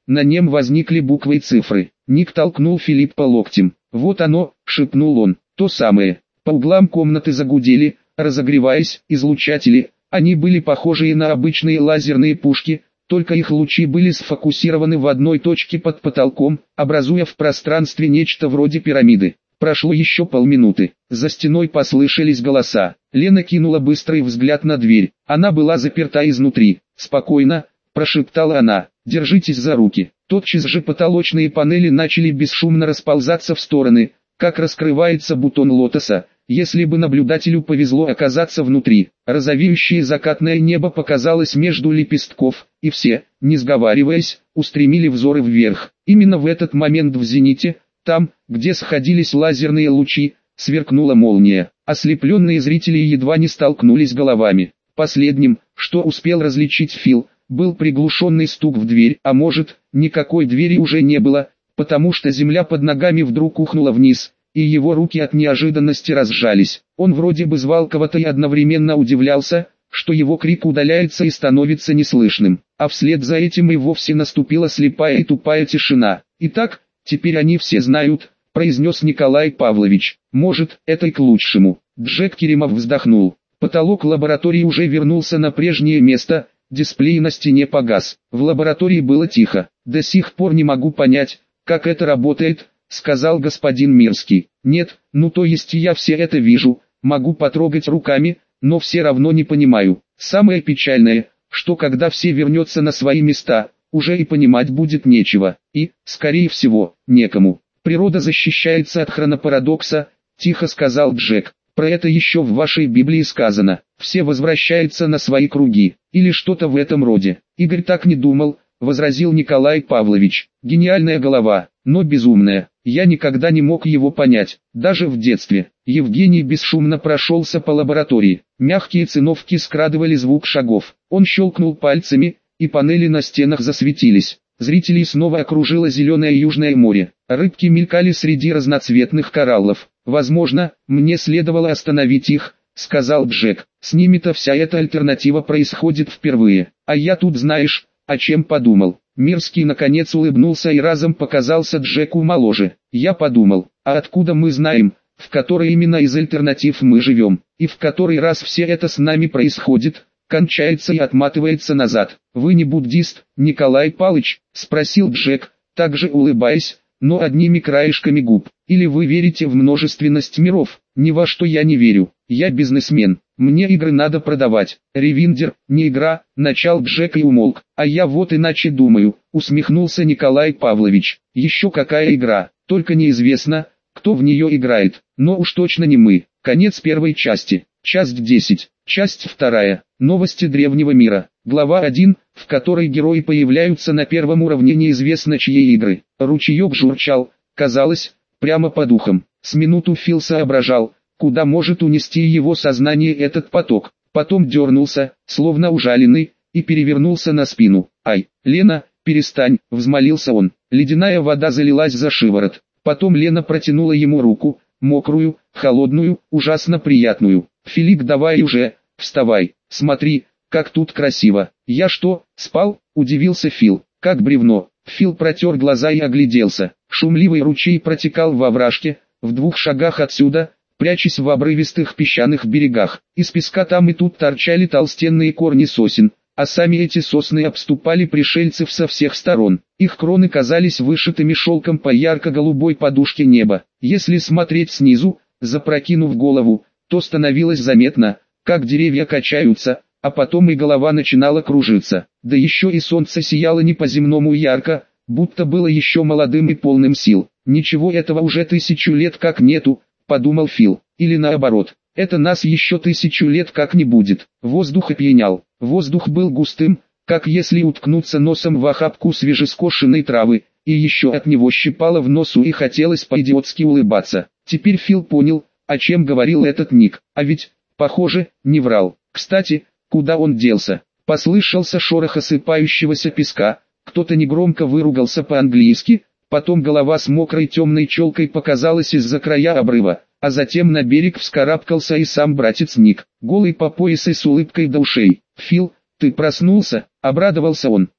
на нем возникли буквы и цифры. Ник толкнул Филиппа локтем. «Вот оно», — шепнул он, — «то самое». По углам комнаты загудели, разогреваясь, излучатели. Они были похожи на обычные лазерные пушки, только их лучи были сфокусированы в одной точке под потолком, образуя в пространстве нечто вроде пирамиды. Прошло еще полминуты. За стеной послышались голоса. Лена кинула быстрый взгляд на дверь. Она была заперта изнутри. «Спокойно», — прошептала она, — «держитесь за руки». Тотчас же потолочные панели начали бесшумно расползаться в стороны, как раскрывается бутон лотоса, если бы наблюдателю повезло оказаться внутри. Розовеющее закатное небо показалось между лепестков, и все, не сговариваясь, устремили взоры вверх. Именно в этот момент в зените, там, где сходились лазерные лучи, сверкнула молния. Ослепленные зрители едва не столкнулись головами. Последним, что успел различить Фил, был приглушенный стук в дверь, а может, никакой двери уже не было, потому что земля под ногами вдруг ухнула вниз, и его руки от неожиданности разжались. Он вроде бы звал кого-то и одновременно удивлялся, что его крик удаляется и становится неслышным, а вслед за этим и вовсе наступила слепая и тупая тишина. «Итак, теперь они все знают», — произнес Николай Павлович. «Может, это и к лучшему». Джек Керимов вздохнул. Потолок лаборатории уже вернулся на прежнее место, дисплей на стене погас. В лаборатории было тихо. «До сих пор не могу понять, как это работает», — сказал господин Мирский. «Нет, ну то есть я все это вижу, могу потрогать руками, но все равно не понимаю. Самое печальное, что когда все вернется на свои места, уже и понимать будет нечего, и, скорее всего, некому. Природа защищается от хронопарадокса», — тихо сказал Джек. «Про это еще в вашей Библии сказано. Все возвращаются на свои круги, или что-то в этом роде». «Игорь так не думал», — возразил Николай Павлович. «Гениальная голова, но безумная. Я никогда не мог его понять, даже в детстве». Евгений бесшумно прошелся по лаборатории. Мягкие циновки скрадывали звук шагов. Он щелкнул пальцами, и панели на стенах засветились. Зрителей снова окружило зеленое южное море. Рыбки мелькали среди разноцветных кораллов. «Возможно, мне следовало остановить их», — сказал Джек. «С ними-то вся эта альтернатива происходит впервые. А я тут знаешь, о чем подумал». Мирский наконец улыбнулся и разом показался Джеку моложе. «Я подумал, а откуда мы знаем, в которой именно из альтернатив мы живем, и в который раз все это с нами происходит, кончается и отматывается назад?» «Вы не буддист, Николай Палыч?» — спросил Джек, также улыбаясь, но одними краешками губ. «Или вы верите в множественность миров?» «Ни во что я не верю, я бизнесмен, мне игры надо продавать». «Ревиндер, не игра», — начал Джек и умолк. «А я вот иначе думаю», — усмехнулся Николай Павлович. «Еще какая игра, только неизвестно, кто в нее играет, но уж точно не мы». Конец первой части. Часть 10. Часть 2. Новости древнего мира. Глава 1, в которой герои появляются на первом уровне неизвестно чьей игры. Ручеек журчал, казалось, прямо по духам. С минуту Фил соображал, куда может унести его сознание этот поток. Потом дернулся, словно ужаленный, и перевернулся на спину. «Ай, Лена, перестань», — взмолился он. Ледяная вода залилась за шиворот. Потом Лена протянула ему руку, мокрую, холодную, ужасно приятную. «Филипп, давай уже, вставай, смотри, как тут красиво». «Я что, спал?» – удивился Фил. «Как бревно». Фил протер глаза и огляделся. Шумливый ручей протекал во овражке, в 2 шагах отсюда, прячась в обрывистых песчаных берегах. Из песка там и тут торчали толстенные корни сосен, а сами эти сосны обступали пришельцев со всех сторон. Их кроны казались вышитыми шелком по ярко-голубой подушке неба. Если смотреть снизу, запрокинув голову, то становилось заметно, как деревья качаются, а потом и голова начинала кружиться. Да еще и солнце сияло не по-земному ярко, будто было еще молодым и полным сил. «Ничего этого уже 1000 лет как нету», — подумал Фил. «Или наоборот, это нас еще 1000 лет как не будет». Воздух опьянял. Воздух был густым, как если уткнуться носом в охапку свежескошенной травы, и еще от него щипало в носу и хотелось по-идиотски улыбаться. Теперь Фил понял, о чем говорил этот Ник, а ведь, похоже, не врал. Кстати, куда он делся? Послышался шорох осыпающегося песка, кто-то негромко выругался по-английски, потом голова с мокрой темной челкой показалась из-за края обрыва, а затем на берег вскарабкался и сам братец Ник, голый по пояс и с улыбкой до ушей. «Фил, ты проснулся?» — обрадовался он.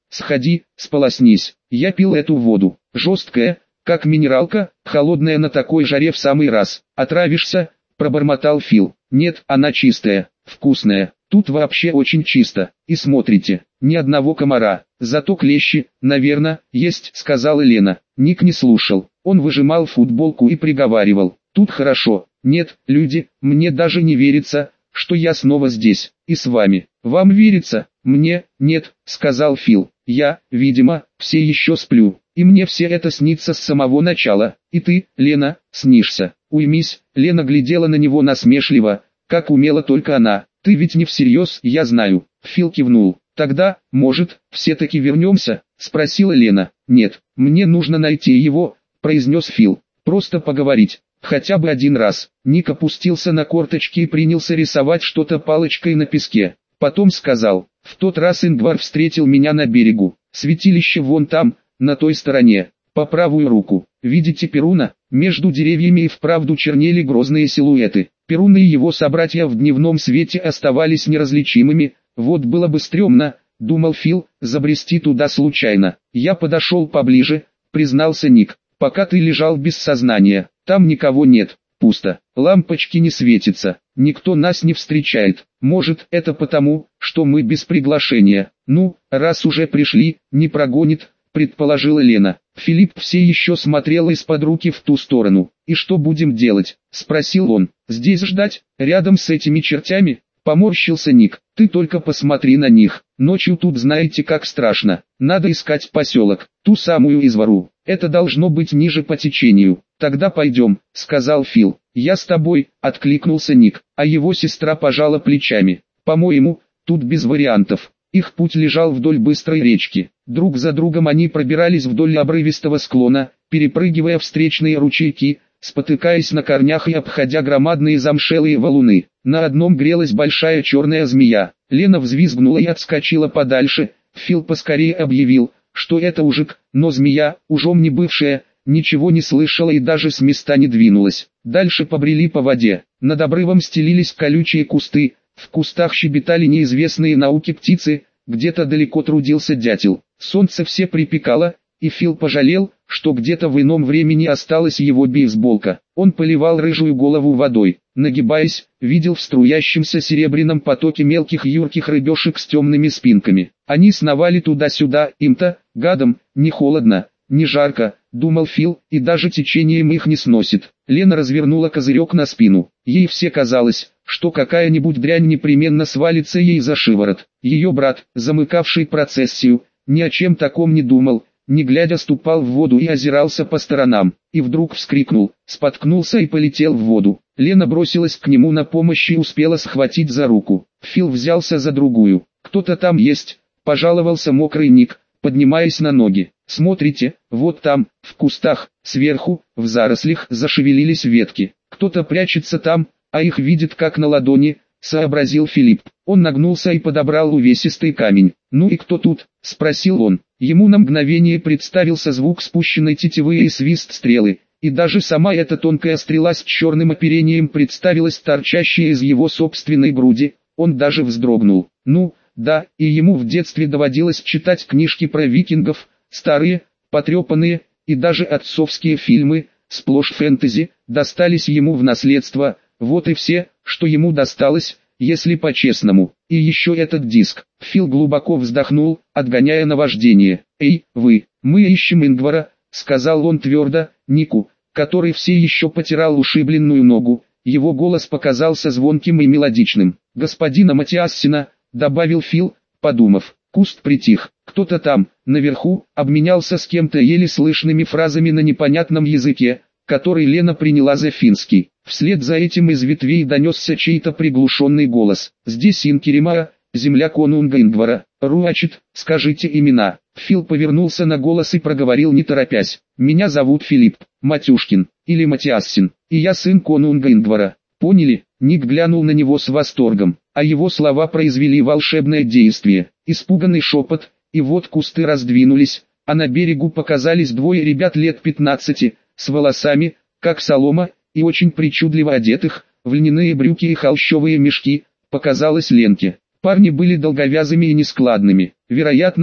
Сходи, сполоснись. Я пил эту воду. Жесткая, как минералка, холодная на такой жаре в самый раз. Отравишься, пробормотал Фил. Нет, она чистая, вкусная. Тут вообще очень чисто. И смотрите, ни одного комара. Зато клещи, наверное, есть, сказала Лена. Ник не слушал. Он выжимал футболку и приговаривал. Тут хорошо. Нет, люди, мне даже не верится, что я снова здесь, и с вами. Вам верится? Мне, нет, сказал Фил. Я, видимо, все еще сплю, и мне все это снится с самого начала. И ты, Лена, снишься. Уймись. Лена глядела на него насмешливо, как умела только она. Ты ведь не всерьез, я знаю. Фил кивнул. Тогда, может, все-таки вернемся? Спросила Лена. Нет, мне нужно найти его, произнес Фил. Просто поговорить. Хотя бы один раз. Ник опустился на корточки и принялся рисовать что-то палочкой на песке. Потом сказал, в тот раз Ингвар встретил меня на берегу. Святилище вон там, на той стороне, по правую руку. Видите Перуна? Между деревьями и вправду чернели грозные силуэты. Перун и его собратья в дневном свете оставались неразличимыми. Вот было бы стрёмно, думал Фил, забрести туда случайно. Я подошел поближе, признался Ник. Пока ты лежал без сознания, там никого нет, пусто, лампочки не светятся, никто нас не встречает. Может, это потому, что мы без приглашения. Ну, раз уже пришли, не прогонит, предположила Лена. Филипп все еще смотрел из-под руки в ту сторону. И что будем делать? Спросил он. Здесь ждать, рядом с этими чертями? Поморщился Ник. Ты только посмотри на них. Ночью тут знаете как страшно. Надо искать поселок, ту самую извору. Это должно быть ниже по течению. Тогда пойдем, сказал Фил. Я с тобой, откликнулся Ник, а его сестра пожала плечами. По-моему, тут без вариантов. Их путь лежал вдоль быстрой речки. Друг за другом они пробирались вдоль обрывистого склона, перепрыгивая встречные ручейки, спотыкаясь на корнях и обходя громадные замшелые валуны. На одном грелась большая черная змея. Лена взвизгнула и отскочила подальше. Фил поскорее объявил, что это ужик, но змея, ужом не бывшая, ничего не слышала и даже с места не двинулась. Дальше побрели по воде. Над обрывом стелились колючие кусты, в кустах щебетали неизвестные науке птицы, где-то далеко трудился дятел. Солнце все припекало, и Фил пожалел, что где-то в ином времени осталась его бейсболка. Он поливал рыжую голову водой, нагибаясь, видел в струящемся серебряном потоке мелких юрких рыбешек с темными спинками. Они сновали туда-сюда, им-то, гадам, не холодно, не жарко, думал Фил, и даже течением их не сносит. Лена развернула козырек на спину. Ей все казалось, что какая-нибудь дрянь непременно свалится ей за шиворот. Ее брат, замыкавший процессию, ни о чем таком не думал, не глядя ступал в воду и озирался по сторонам, и вдруг вскрикнул, споткнулся и полетел в воду. Лена бросилась к нему на помощь и успела схватить за руку. Фил взялся за другую. «Кто-то там есть», — пожаловался мокрый Ник, поднимаясь на ноги. «Смотрите, вот там, в кустах, сверху, в зарослях зашевелились ветки. Кто-то прячется там, а их видит как на ладони», — сообразил Филипп. Он нагнулся и подобрал увесистый камень. «Ну и кто тут?» — спросил он. Ему на мгновение представился звук спущенной тетивы и свист стрелы, и даже сама эта тонкая стрела с черным оперением представилась торчащей из его собственной груди. Он даже вздрогнул. Ну, да, и ему в детстве доводилось читать книжки про викингов, старые, потрепанные, и даже отцовские фильмы, сплошь фэнтези, достались ему в наследство. Вот и все, что ему досталось, если по-честному. И еще этот диск. Фил глубоко вздохнул, отгоняя наваждение. «Эй, вы, мы ищем Ингвара», — сказал он твердо, Нику, который все еще потирал ушибленную ногу. Его голос показался звонким и мелодичным. «Господина Матиассена», — добавил Фил, подумав. Куст притих. Кто-то там, наверху, обменялся с кем-то еле слышными фразами на непонятном языке, который Лена приняла за финский. Вслед за этим из ветвей донесся чей-то приглушенный голос. «Здесь Инкеримаа, земля конунга Ингвара. Руачит, скажите имена». Фил повернулся на голос и проговорил не торопясь. «Меня зовут Филипп, Матюшкин, или Матиассин, и я сын конунга Ингвара. Поняли?» Ник глянул на него с восторгом, а его слова произвели волшебное действие. Испуганный шепот, и вот кусты раздвинулись, а на берегу показались двое ребят лет 15, с волосами, как солома, и очень причудливо одетых, в льняные брюки и холщовые мешки, показалось Ленке. Парни были долговязыми и нескладными. «Вероятно,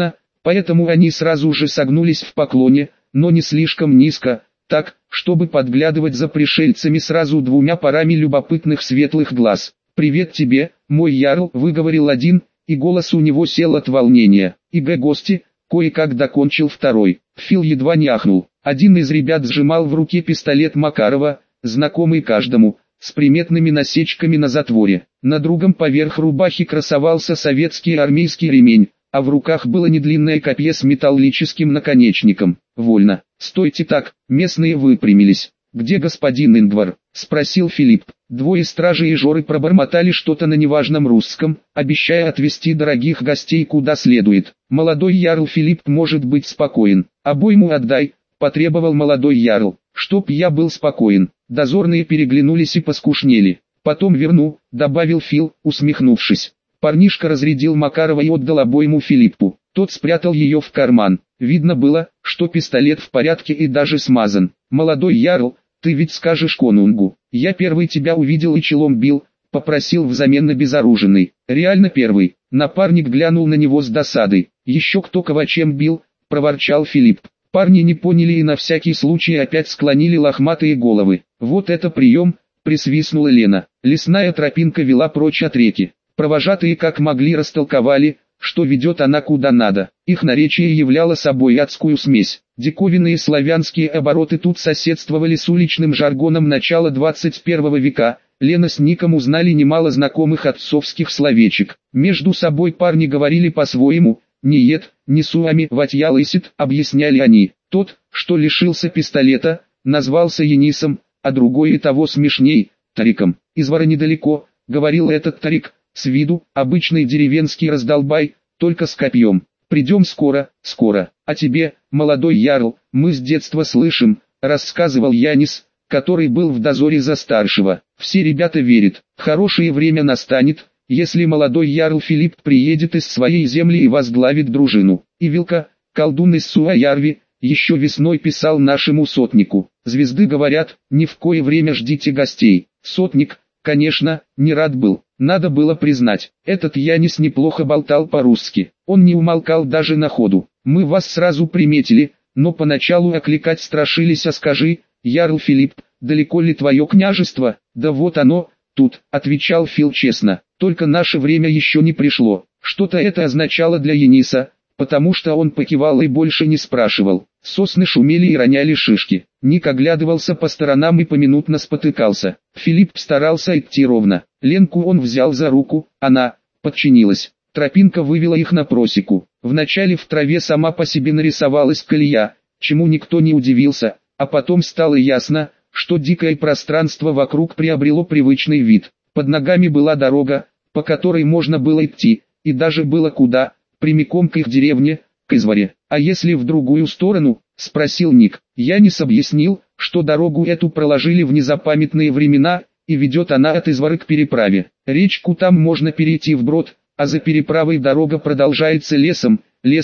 Поэтому они сразу же согнулись в поклоне, но не слишком низко, так, чтобы подглядывать за пришельцами сразу двумя парами любопытных светлых глаз. «Привет тебе, мой ярл», — выговорил один, и голос у него сел от волнения. «Гости», — кое-как докончил второй. Фил едва не ахнул. Один из ребят сжимал в руке пистолет Макарова, знакомый каждому, с приметными насечками на затворе. На другом поверх рубахи красовался советский армейский ремень, а в руках было недлинное копье с металлическим наконечником. «Вольно. Стойте так», — местные выпрямились. «Где господин Ингвар?» — спросил Филипп. Двое стражей и Жоры пробормотали что-то на неважном русском, обещая отвезти дорогих гостей куда следует. «Молодой ярл Филипп может быть спокоен. Обойму отдай», — потребовал молодой ярл. «Чтоб я был спокоен». Дозорные переглянулись и поскушнели. «Потом верну», — добавил Фил, усмехнувшись. Парнишка разрядил Макарова и отдал обойму Филиппу. Тот спрятал ее в карман. Видно было, что пистолет в порядке и даже смазан. «Молодой ярл, ты ведь скажешь конунгу. Я первый тебя увидел и челом бил», — попросил взамен обезоруженный. «Реально первый». Напарник глянул на него с досадой. «Еще кто кого чем бил», — проворчал Филипп. Парни не поняли и на всякий случай опять склонили лохматые головы. «Вот это прием!» — присвистнула Лена. Лесная тропинка вела прочь от реки. Провожатые как могли растолковали, что ведет она куда надо. Их наречие являло собой адскую смесь. Диковинные славянские обороты тут соседствовали с уличным жаргоном начала 21 века. Лена с Ником узнали немало знакомых отцовских словечек. Между собой парни говорили по-своему. «Ниет, не суами ватья лысит», объясняли они. Тот, что лишился пистолета, назвался Енисом, а другой и того смешней, Тариком. «Из Вора недалеко», говорил этот Тарик, с виду обычный деревенский раздолбай, только с копьем. «Придем скоро, скоро. А тебе, молодой ярл, мы с детства слышим», рассказывал Янис, который был в дозоре за старшего. «Все ребята верят, хорошее время настанет, если молодой ярл Филипп приедет из своей земли и возглавит дружину». И Вилка, колдун из Суаярви, еще весной писал нашему сотнику: «Звезды говорят, ни в кое время ждите гостей». Сотник, конечно, не рад был. Надо было признать, этот Янис неплохо болтал по-русски. Он не умолкал даже на ходу. «Мы вас сразу приметили, но поначалу окликать страшились, а скажи, ярл Филипп, далеко ли твое княжество?» «Да вот оно, тут», отвечал Фил честно. «Только наше время еще не пришло». Что-то это означало для Ениса, потому что он покивал и больше не спрашивал. Сосны шумели и роняли шишки. Ник оглядывался по сторонам и поминутно спотыкался. Филипп старался идти ровно. Ленку он взял за руку, она подчинилась. Тропинка вывела их на просеку. Вначале в траве сама по себе нарисовалась колея, чему никто не удивился, а потом стало ясно, что дикое пространство вокруг приобрело привычный вид. Под ногами была дорога, по которой можно было идти, и даже было куда, прямиком к их деревне, к Изваре. «А если в другую сторону?» — спросил Ник. Янис объяснил, что дорогу эту проложили в незапамятные времена, и ведет она от Извары к переправе. Речку там можно перейти вброд, а за переправой дорога продолжается лесом,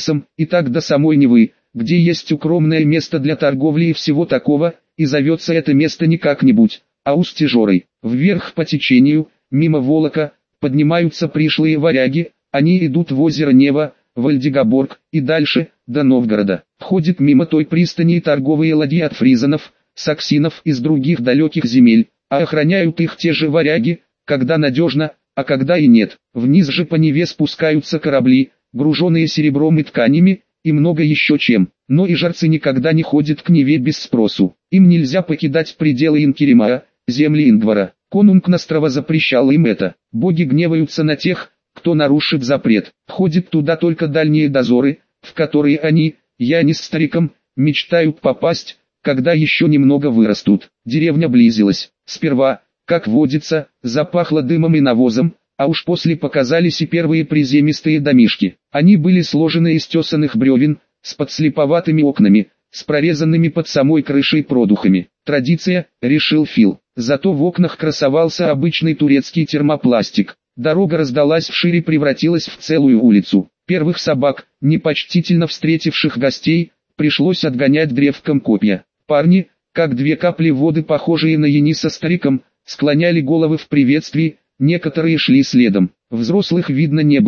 и так до самой Невы, где есть укромное место для торговли и всего такого, и зовется это место не как-нибудь, а Устьежорой. Вверх по течению, мимо Волока, поднимаются пришлые варяги, они идут в озеро Нева, в Альдигаборг, и дальше, до Новгорода. Входит мимо той пристани и торговые ладьи от фризанов, саксинов из других далеких земель, а охраняют их те же варяги, когда надежно, а когда и нет. Вниз же по Неве спускаются корабли, груженные серебром и тканями, и много еще чем. Но и жарцы никогда не ходят к Неве без спросу. Им нельзя покидать пределы Инкеримаа, земли Ингвара. Конунг Настрова запрещал им это. Боги гневаются на тех, кто нарушит запрет. Ходят туда только дальние дозоры, в которые они, Янис с стариком, мечтают попасть, когда еще немного вырастут. Деревня близилась. Сперва, как водится, запахло дымом и навозом, а уж после показались и первые приземистые домишки. Они были сложены из тесаных бревен, с подслеповатыми окнами, с прорезанными под самой крышей продухами. Традиция, решил Фил. Зато в окнах красовался обычный турецкий термопластик. Дорога раздалась вширь и превратилась в целую улицу. Первых собак, непочтительно встретивших гостей, пришлось отгонять древком копья. Парни, как две капли воды, похожие на Ениса с стариком, склоняли головы в приветствии, некоторые шли следом. Взрослых видно не было.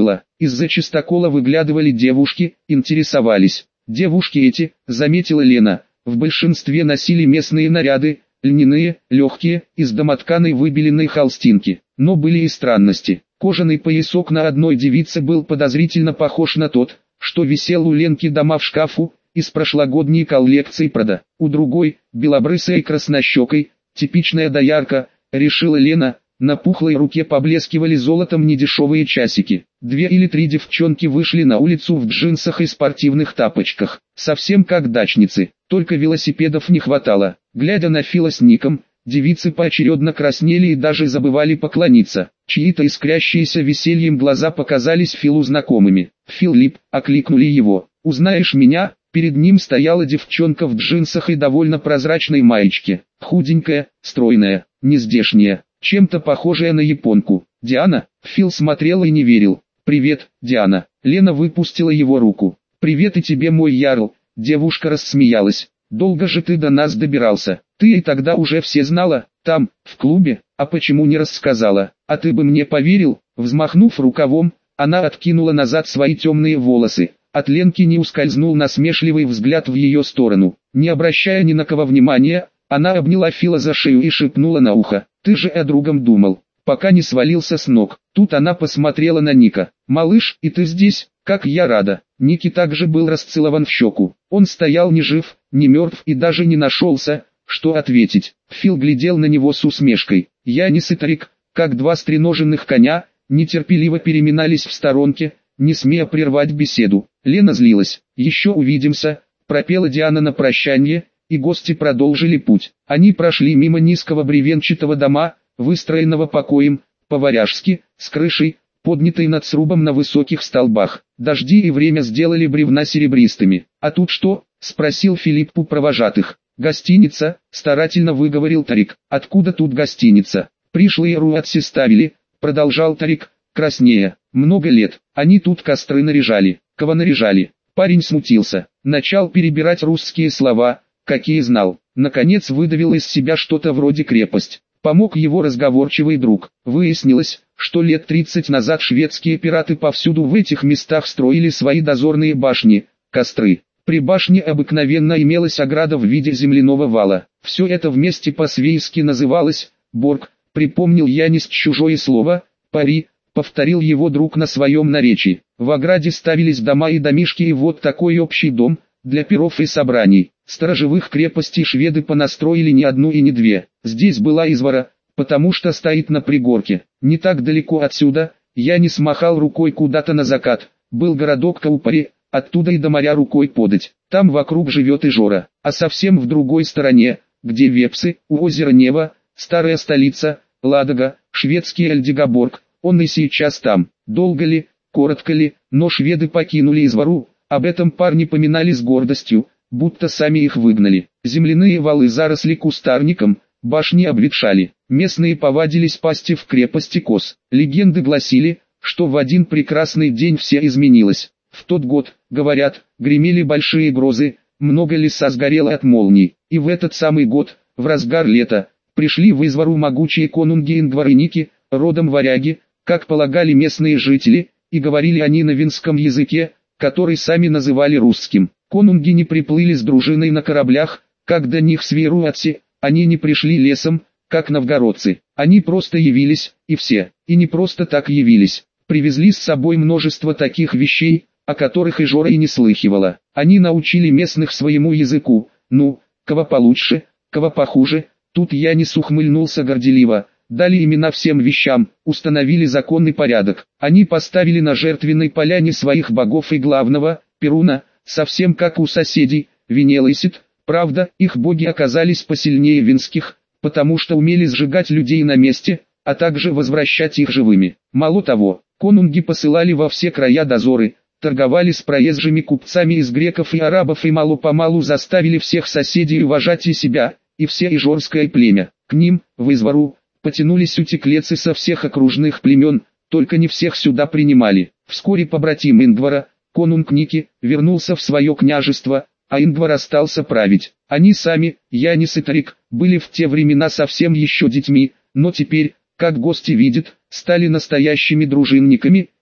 Из-за чистокола выглядывали девушки, интересовались. Девушки эти, заметила Лена, в большинстве носили местные наряды, льняные, легкие, из домотканой выбеленной холстинки. Но были и странности. Кожаный поясок на одной девице был подозрительно похож на тот, что висел у Ленки дома в шкафу, из прошлогодней коллекции Прада. У другой, белобрысой и краснощекой, типичная доярка, решила Лена, на пухлой руке поблескивали золотом недешевые часики. 2 или 3 девчонки вышли на улицу в джинсах и спортивных тапочках, совсем как дачницы, только велосипедов не хватало. Глядя на Фила с Ником, девицы поочередно краснели и даже забывали поклониться. Чьи-то искрящиеся весельем глаза показались Филу знакомыми. «Филипп», окликнули его, «узнаешь меня?» Перед ним стояла девчонка в джинсах и довольно прозрачной маечке, худенькая, стройная, нездешняя, чем-то похожая на японку. «Диана?» Фил смотрел и не верил. «Привет, Диана». Лена выпустила его руку. «Привет и тебе, мой ярл». Девушка рассмеялась. «Долго же ты до нас добирался? Ты и тогда уже все знала, там, в клубе, а почему не рассказала? А ты бы мне поверил?» Взмахнув рукавом, она откинула назад свои темные волосы. От Ленки не ускользнул насмешливый взгляд в ее сторону. Не обращая ни на кого внимания, она обняла Фила за шею и шепнула на ухо: «Ты же о другом думал, пока не свалился с ног». Тут она посмотрела на Ника. «Малыш, и ты здесь? Как я рада». Ники также был расцелован в щеку. Он стоял ни жив, ни мертв и даже не нашелся, что ответить. Фил глядел на него с усмешкой. Янис и Тарик, как 2 стреноженных коня, нетерпеливо переминались в сторонке, не смея прервать беседу. Лена злилась. «Еще увидимся», — пропела Диана на прощание, и гости продолжили путь. Они прошли мимо низкого бревенчатого дома, выстроенного покоем, по-варяжски, с крышей, поднятой над срубом на высоких столбах. Дожди и время сделали бревна серебристыми. «А тут что?» — спросил Филипп у провожатых. «Гостиница», — старательно выговорил Тарик. «Откуда тут гостиница? Пришлые руатси ставили», — продолжал Тарик, краснея. «Много лет. Они тут костры наряжали». «Кого наряжали?» Парень смутился. Начал перебирать русские слова, какие знал. Наконец выдавил из себя что-то вроде «крепость». Помог его разговорчивый друг. Выяснилось, что лет 30 назад шведские пираты повсюду в этих местах строили свои дозорные башни, костры. При башне обыкновенно имелась ограда в виде земляного вала. Все это вместе по-свейски называлось «борг», припомнил Янис чужое слово «пари», повторил его друг на своем наречии. В ограде ставились дома и домишки, и вот такой общий дом, для пиров и собраний. Сторожевых крепостей шведы понастроили не одну и не 2. Здесь была извора, потому что стоит на пригорке. Не так далеко отсюда, Янис махал рукой куда-то на закат, был городок Каупари, оттуда и до моря рукой подать. Там вокруг живет Ижора, а совсем в другой стороне, где Вепсы, у озера Нева, старая столица, Ладога, шведский Эльдигаборг, он и сейчас там. Долго ли, коротко ли, но шведы покинули Извору, об этом парни поминали с гордостью, будто сами их выгнали. Земляные валы заросли кустарником, башни обветшали, местные повадились пасти в крепости коз. Легенды гласили, что в один прекрасный день все изменилось. В тот год, говорят, гремели большие грозы, много леса сгорело от молний, и в этот самый год, в разгар лета, пришли в Извору могучие конунги Ингвар и Ники, родом варяги, как полагали местные жители, и говорили они на венском языке, который сами называли русским. Конунги не приплыли с дружиной на кораблях, как до них свейруатси, они не пришли лесом, как новгородцы, они просто явились, и все, и не просто так явились, привезли с собой множество таких вещей, о которых Ижора и не слыхивала. Они научили местных своему языку, ну, кого получше, кого похуже, тут Янис ухмыльнулся горделиво. Дали имена всем вещам, установили законный порядок. Они поставили на жертвенной поляне своих богов и главного, Перуна, совсем как у соседей, Венелайсит. Правда, их боги оказались посильнее венских, потому что умели сжигать людей на месте, а также возвращать их живыми. Мало того, конунги посылали во все края дозоры, торговали с проезжими купцами из греков и арабов и мало-помалу заставили всех соседей уважать и себя, и все ижорское племя. К ним, в Извору, потянулись утеклецы со всех окружных племен, только не всех сюда принимали. Вскоре побратим Ингвара, конунг Ники, вернулся в свое княжество, а Ингвар остался править. Они сами, Янис и Тарик, были в те времена совсем еще детьми, но теперь, как гости видят, стали настоящими дружинниками,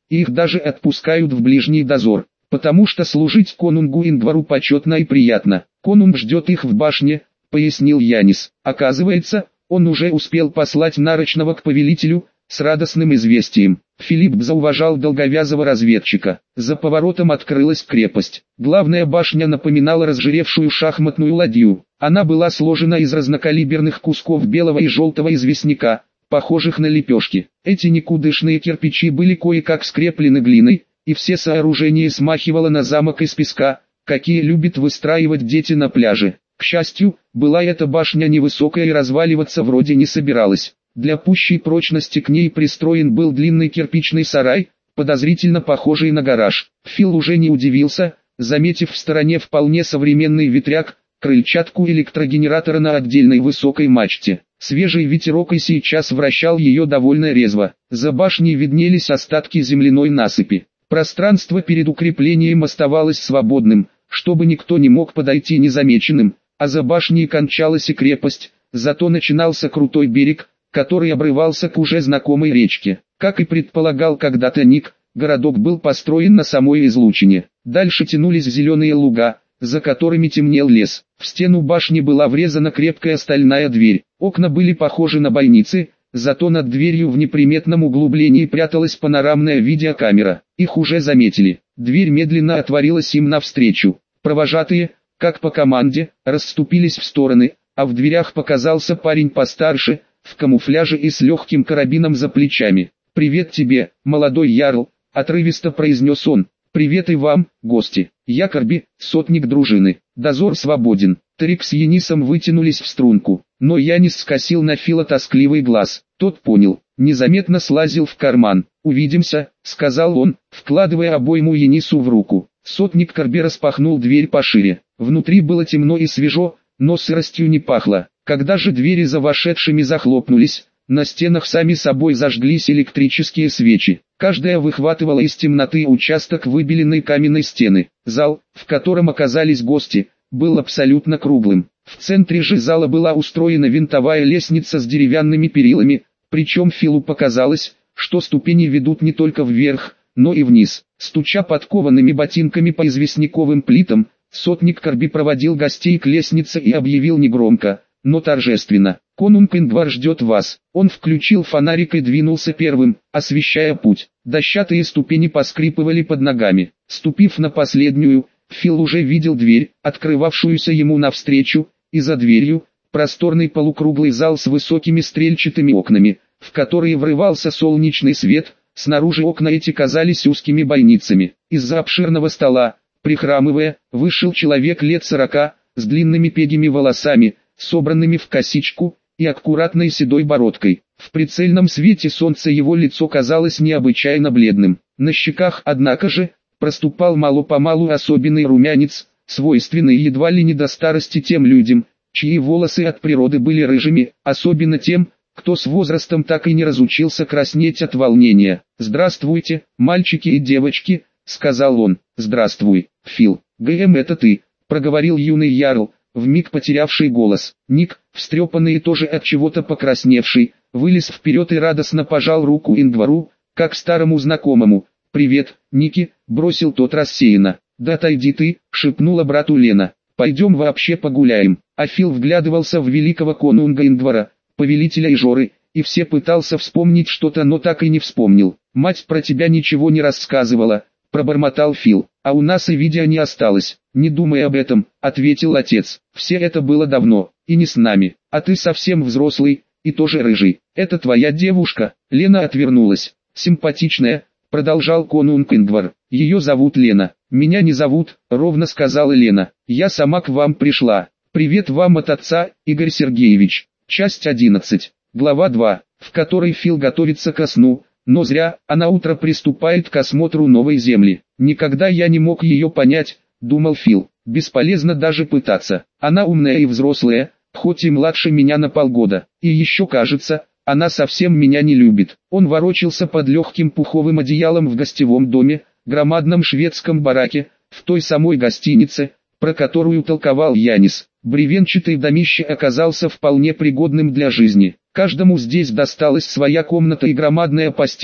и их даже отпускают в ближний дозор, потому что служить конунгу Ингвару почетно и приятно. Конунг ждет их в башне, пояснил Янис. Оказывается, он уже успел послать нарочного к повелителю с радостным известием. Филипп зауважал долговязого разведчика. За поворотом открылась крепость. Главная башня напоминала разжиревшую шахматную ладью. Она была сложена из разнокалиберных кусков белого и желтого известняка, похожих на лепешки. Эти никудышные кирпичи были кое-как скреплены глиной, и все сооружение смахивало на замок из песка, какие любят выстраивать дети на пляже. К счастью, была эта башня невысокая и разваливаться вроде не собиралась. Для пущей прочности к ней пристроен был длинный кирпичный сарай, подозрительно похожий на гараж. Фил уже не удивился, заметив в стороне вполне современный ветряк, крыльчатку электрогенератора на отдельной высокой мачте. Свежий ветерок и сейчас вращал ее довольно резво. За башней виднелись остатки земляной насыпи. Пространство перед укреплением оставалось свободным, чтобы никто не мог подойти незамеченным, а за башней кончалась и крепость, зато начинался крутой берег, который обрывался к уже знакомой речке. Как и предполагал когда-то Ник, городок был построен на самой излучине. Дальше тянулись зеленые луга, за которыми темнел лес. В стену башни была врезана крепкая стальная дверь. Окна были похожи на бойницы, зато над дверью в неприметном углублении пряталась панорамная видеокамера. Их уже заметили. Дверь медленно отворилась им навстречу. Провожатые, как по команде, расступились в стороны, а в дверях показался парень постарше, в камуфляже и с легким карабином за плечами. «Привет тебе, молодой ярл», — отрывисто произнес он. «Привет и вам, гости. Я Корби, сотник дружины. Дозор свободен». Тарик с Янисом вытянулись в струнку, но Янис скосил на Фила тоскливый глаз. Тот понял, незаметно слазил в карман. «Увидимся», — сказал он, вкладывая обойму Янису в руку. Сотник Корби распахнул дверь пошире. Внутри было темно и свежо, но сыростью не пахло. Когда же двери за вошедшими захлопнулись, на стенах сами собой зажглись электрические свечи. Каждая выхватывала из темноты участок выбеленной каменной стены. Зал, в котором оказались гости, был абсолютно круглым. В центре же зала была устроена винтовая лестница с деревянными перилами, причем Филу показалось, что ступени ведут не только вверх, но и вниз. Стуча подкованными ботинками по известняковым плитам, сотник Корби проводил гостей к лестнице и объявил негромко, но торжественно: «Конунг Ингвар ждет вас». Он включил фонарик и двинулся первым, освещая путь. Дощатые ступени поскрипывали под ногами. Ступив на последнюю, Фил уже видел дверь, открывавшуюся ему навстречу, и за дверью просторный полукруглый зал с высокими стрельчатыми окнами, в которые врывался солнечный свет. Снаружи окна эти казались узкими бойницами. Из-за обширного стола, прихрамывая, вышел человек лет 40, с длинными пегими волосами, собранными в косичку, и аккуратной седой бородкой. В прицельном свете солнца его лицо казалось необычайно бледным. На щеках, однако же, проступал мало-помалу особенный румянец, свойственный едва ли не до старости тем людям, чьи волосы от природы были рыжими, особенно тем, кто с возрастом так и не разучился краснеть от волнения. «Здравствуйте, мальчики и девочки», — сказал он. «Здравствуй, Фил». «ГМ, это ты», — проговорил юный ярл, вмиг потерявший голос. Ник, встрепанный и тоже от чего-то покрасневший, вылез вперед и радостно пожал руку Ингвару, как старому знакомому. «Привет, Ники», — бросил тот рассеянно. «Да отойди ты», — шепнула брату Лена. «Пойдем вообще погуляем». А Фил вглядывался в великого конунга Ингвара, повелителя Ижоры, и все пытался вспомнить что-то, но так и не вспомнил. «Мать про тебя ничего не рассказывала», — пробормотал Фил. «А у нас и видео не осталось». «Не думай об этом», — ответил отец. «Все это было давно, и не с нами. А ты совсем взрослый, и тоже рыжий. Это твоя девушка?» Лена отвернулась. «Симпатичная», — продолжал конунг Ингвар. «Ее зовут Лена». «Меня не зовут», — ровно сказала Лена. «Я сама к вам пришла. Привет вам от отца, Игорь Сергеевич». Часть 11. Глава 2, в которой Фил готовится ко сну, но зря, а на утро приступает к осмотру новой земли. «Никогда я не мог ее понять», — думал Фил. «Бесполезно даже пытаться. Она умная и взрослая, хоть и младше меня на полгода. И еще кажется, она совсем меня не любит». Он ворочался под легким пуховым одеялом в гостевом доме, громадном шведском бараке, в той самой гостинице, про которую толковал Янис. Бревенчатый домище оказался вполне пригодным для жизни. Каждому здесь досталась своя комната и громадная постель,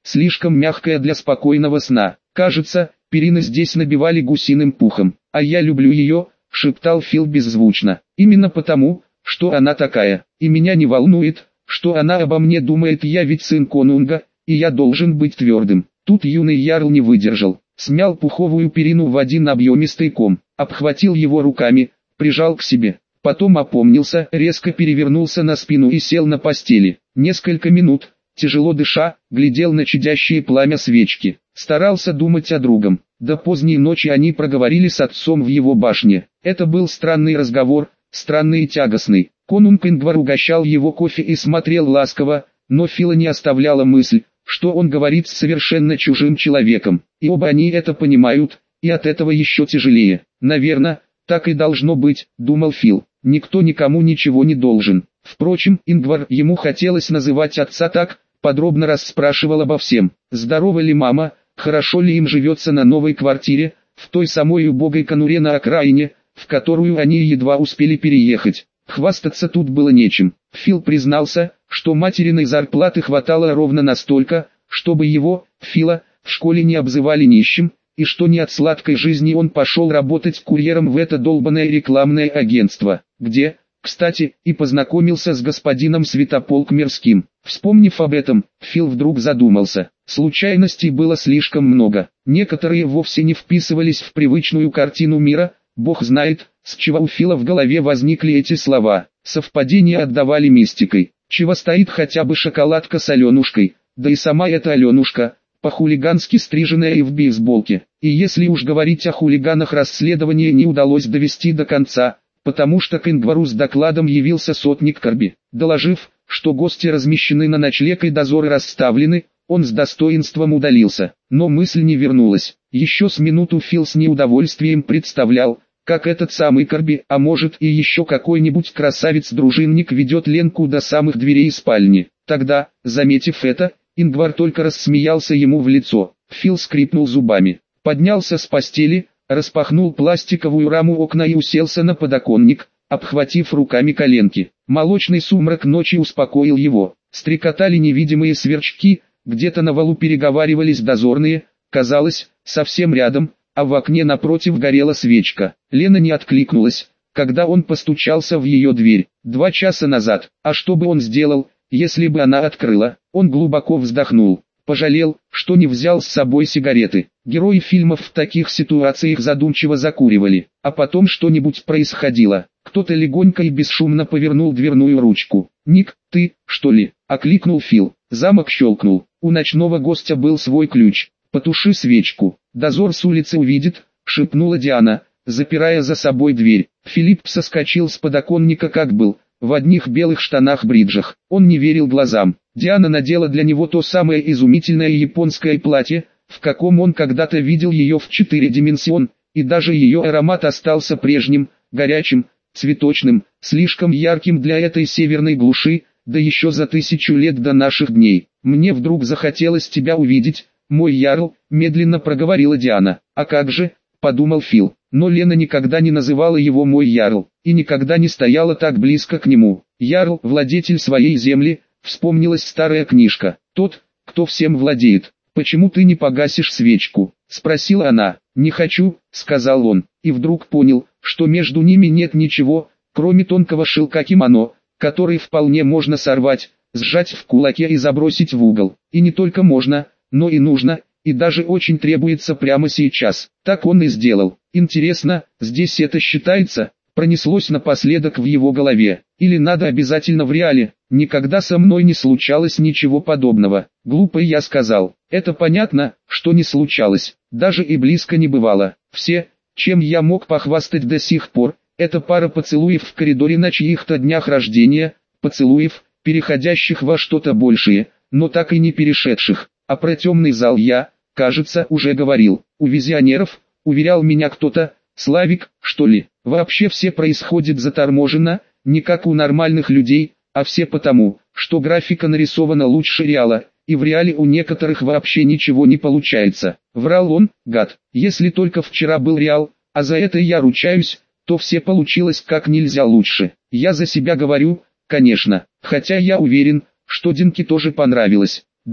слишком мягкая для спокойного сна. Кажется, перины здесь набивали гусиным пухом. А я люблю ее, шептал Фил беззвучно. Именно потому, что она такая. И меня не волнует, что она обо мне думает, я ведь сын конунга, и я должен быть твердым. Тут юный ярл не выдержал, смял пуховую перину в один объемистый ком, обхватил его руками, прижал к себе. Потом опомнился, резко перевернулся на спину и сел на постели. Несколько минут, тяжело дыша, глядел на чадящее пламя свечки. Старался думать о другом. До поздней ночи они проговорили с отцом в его башне. Это был странный разговор, странный и тягостный. Конунг Ингвар угощал его кофе и смотрел ласково, но Фила не оставляла мысль, что он говорит с совершенно чужим человеком. И оба они это понимают, и от этого еще тяжелее. Наверное, так и должно быть, думал Фил. Никто никому ничего не должен. Впрочем, Ингвар, ему хотелось называть отца так, подробно расспрашивал обо всем. Здорова ли мама, хорошо ли им живется на новой квартире, в той самой убогой конуре на окраине, в которую они едва успели переехать. Хвастаться тут было нечем. Фил признался, что материной зарплаты хватало ровно настолько, чтобы его, Фила, в школе не обзывали нищим, и что не от сладкой жизни он пошел работать курьером в это долбанное рекламное агентство, где, кстати, и познакомился с господином Святополк Мирским. Вспомнив об этом, Фил вдруг задумался. Случайностей было слишком много. Некоторые вовсе не вписывались в привычную картину мира. Бог знает, с чего у Фила в голове возникли эти слова. Совпадения отдавали мистикой. Чего стоит хотя бы шоколадка с Аленушкой, да и сама эта Аленушка, по-хулигански стриженная и в бейсболке. И если уж говорить о хулиганах, расследование не удалось довести до конца, потому что к Ингвару с докладом явился сотник Корби. Доложив, что гости размещены на ночлег и дозоры расставлены, он с достоинством удалился. Но мысль не вернулась. Еще с минуту Фил с неудовольствием представлял, как этот самый Корби, а может и еще какой-нибудь красавец-дружинник ведет Ленку до самых дверей спальни. Тогда, заметив это, Ингвар только рассмеялся ему в лицо. Фил скрипнул зубами, поднялся с постели, распахнул пластиковую раму окна и уселся на подоконник, обхватив руками коленки. Молочный сумрак ночи успокоил его. Стрекотали невидимые сверчки, где-то на валу переговаривались дозорные, казалось, совсем рядом, а в окне напротив горела свечка. Лена не откликнулась, когда он постучался в ее дверь. 2 часа назад. А что бы он сделал, если бы она открыла? Он глубоко вздохнул. Пожалел, что не взял с собой сигареты. Герои фильмов в таких ситуациях задумчиво закуривали. А потом что-нибудь происходило. Кто-то легонько и бесшумно повернул дверную ручку. «Ник, ты, что ли?» — окликнул Фил. Замок щелкнул. У ночного гостя был свой ключ. «Потуши свечку. Дозор с улицы увидит», — шепнула Диана, запирая за собой дверь. Филипп соскочил с подоконника как был, в одних белых штанах-бриджах. Он не верил глазам. Диана надела для него то самое изумительное японское платье, в каком он когда-то видел ее в 4 дименсион, и даже ее аромат остался прежним, горячим, цветочным, слишком ярким для этой северной глуши, да еще за 1000 лет до наших дней. «Мне вдруг захотелось тебя увидеть, мой ярл», — медленно проговорила Диана. «А как же», — подумал Фил, но Лена никогда не называла его «мой ярл», и никогда не стояла так близко к нему. «Ярл, владетель своей земли», — вспомнилась старая книжка. «Тот, кто всем владеет. Почему ты не погасишь свечку?» — спросила она. «Не хочу», — сказал он, и вдруг понял, что между ними нет ничего, кроме тонкого шелка кимоно, который вполне можно сорвать, сжать в кулаке и забросить в угол. И не только можно, но и нужно, и даже очень требуется прямо сейчас. Так он и сделал. Интересно, здесь это считается? Пронеслось напоследок в его голове. Или надо обязательно в реале? Никогда со мной не случалось ничего подобного. Глупо я сказал. Это понятно, что не случалось. Даже и близко не бывало. Все, чем я мог похвастать до сих пор, это пара поцелуев в коридоре на чьих-то днях рождения, поцелуев, переходящих во что-то большее, но так и не перешедших. А про темный зал я, кажется, уже говорил. У визионеров, уверял меня кто-то, Славик, что ли. Вообще все происходит заторможенно, не как у нормальных людей, а все потому, что графика нарисована лучше реала, и в реале у некоторых вообще ничего не получается. Врал он, гад. Если только вчера был реал, а за это я ручаюсь, то все получилось как нельзя лучше. Я за себя говорю, конечно, хотя я уверен, что Динке тоже понравилось. Да,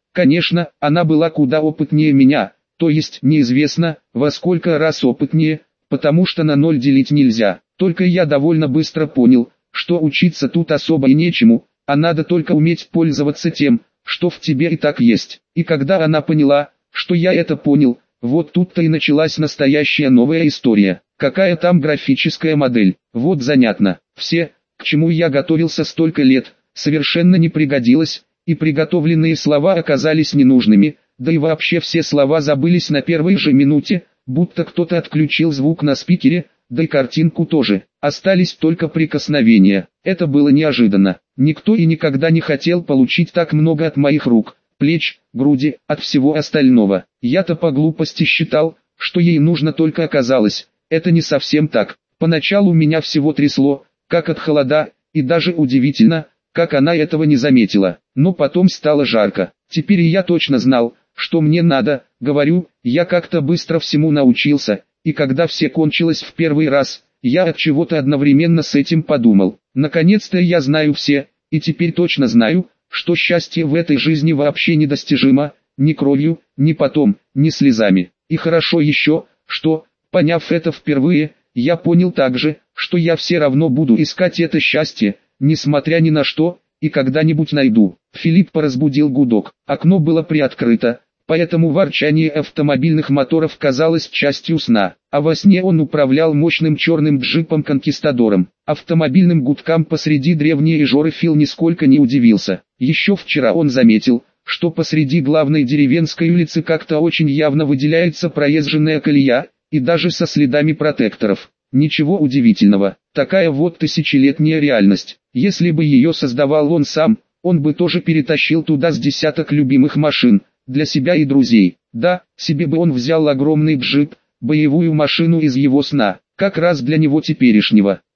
Конечно, она была куда опытнее меня, то есть неизвестно, во сколько раз опытнее, потому что на ноль делить нельзя. Только я довольно быстро понял, что учиться тут особо и нечему, а надо только уметь пользоваться тем, что в тебе и так есть. И когда она поняла, что я это понял, вот тут-то и началась настоящая новая история. Какая там графическая модель? Вот занятно. Все, к чему я готовился столько лет, совершенно не пригодилось, и приготовленные слова оказались ненужными, да и вообще все слова забылись на первой же минуте, будто кто-то отключил звук на спикере, да и картинку тоже. Остались только прикосновения. Это было неожиданно. Никто и никогда не хотел получить так много от моих рук, плеч, груди, от всего остального. Я-то по глупости считал, что ей нужно только оказалось. Это не совсем так. Поначалу меня всего трясло, как от холода, и даже удивительно, как она этого не заметила. Но потом стало жарко. Теперь я точно знал, что мне надо. Говорю, я как-то быстро всему научился, и когда все кончилось в первый раз, я от чего-то одновременно с этим подумал. Наконец-то я знаю все, и теперь точно знаю, что счастье в этой жизни вообще недостижимо, ни кровью, ни потом, ни слезами. И хорошо еще, что, поняв это впервые, я понял также, что я все равно буду искать это счастье, несмотря ни на что, и когда-нибудь найду. Филиппа разбудил гудок. Окно было приоткрыто, поэтому ворчание автомобильных моторов казалось частью сна. А во сне он управлял мощным черным джипом-конкистадором. Автомобильным гудкам посреди древней Ижоры Фил нисколько не удивился. Еще вчера он заметил, что посреди главной деревенской улицы как-то очень явно выделяется проезженная колея, и даже со следами протекторов. Ничего удивительного, такая вот тысячелетняя реальность. Если бы ее создавал он сам, он бы тоже перетащил туда с десяток любимых машин, для себя и друзей. Да, себе бы он взял огромный джип, боевую машину из его сна, как раз для него теперешнего.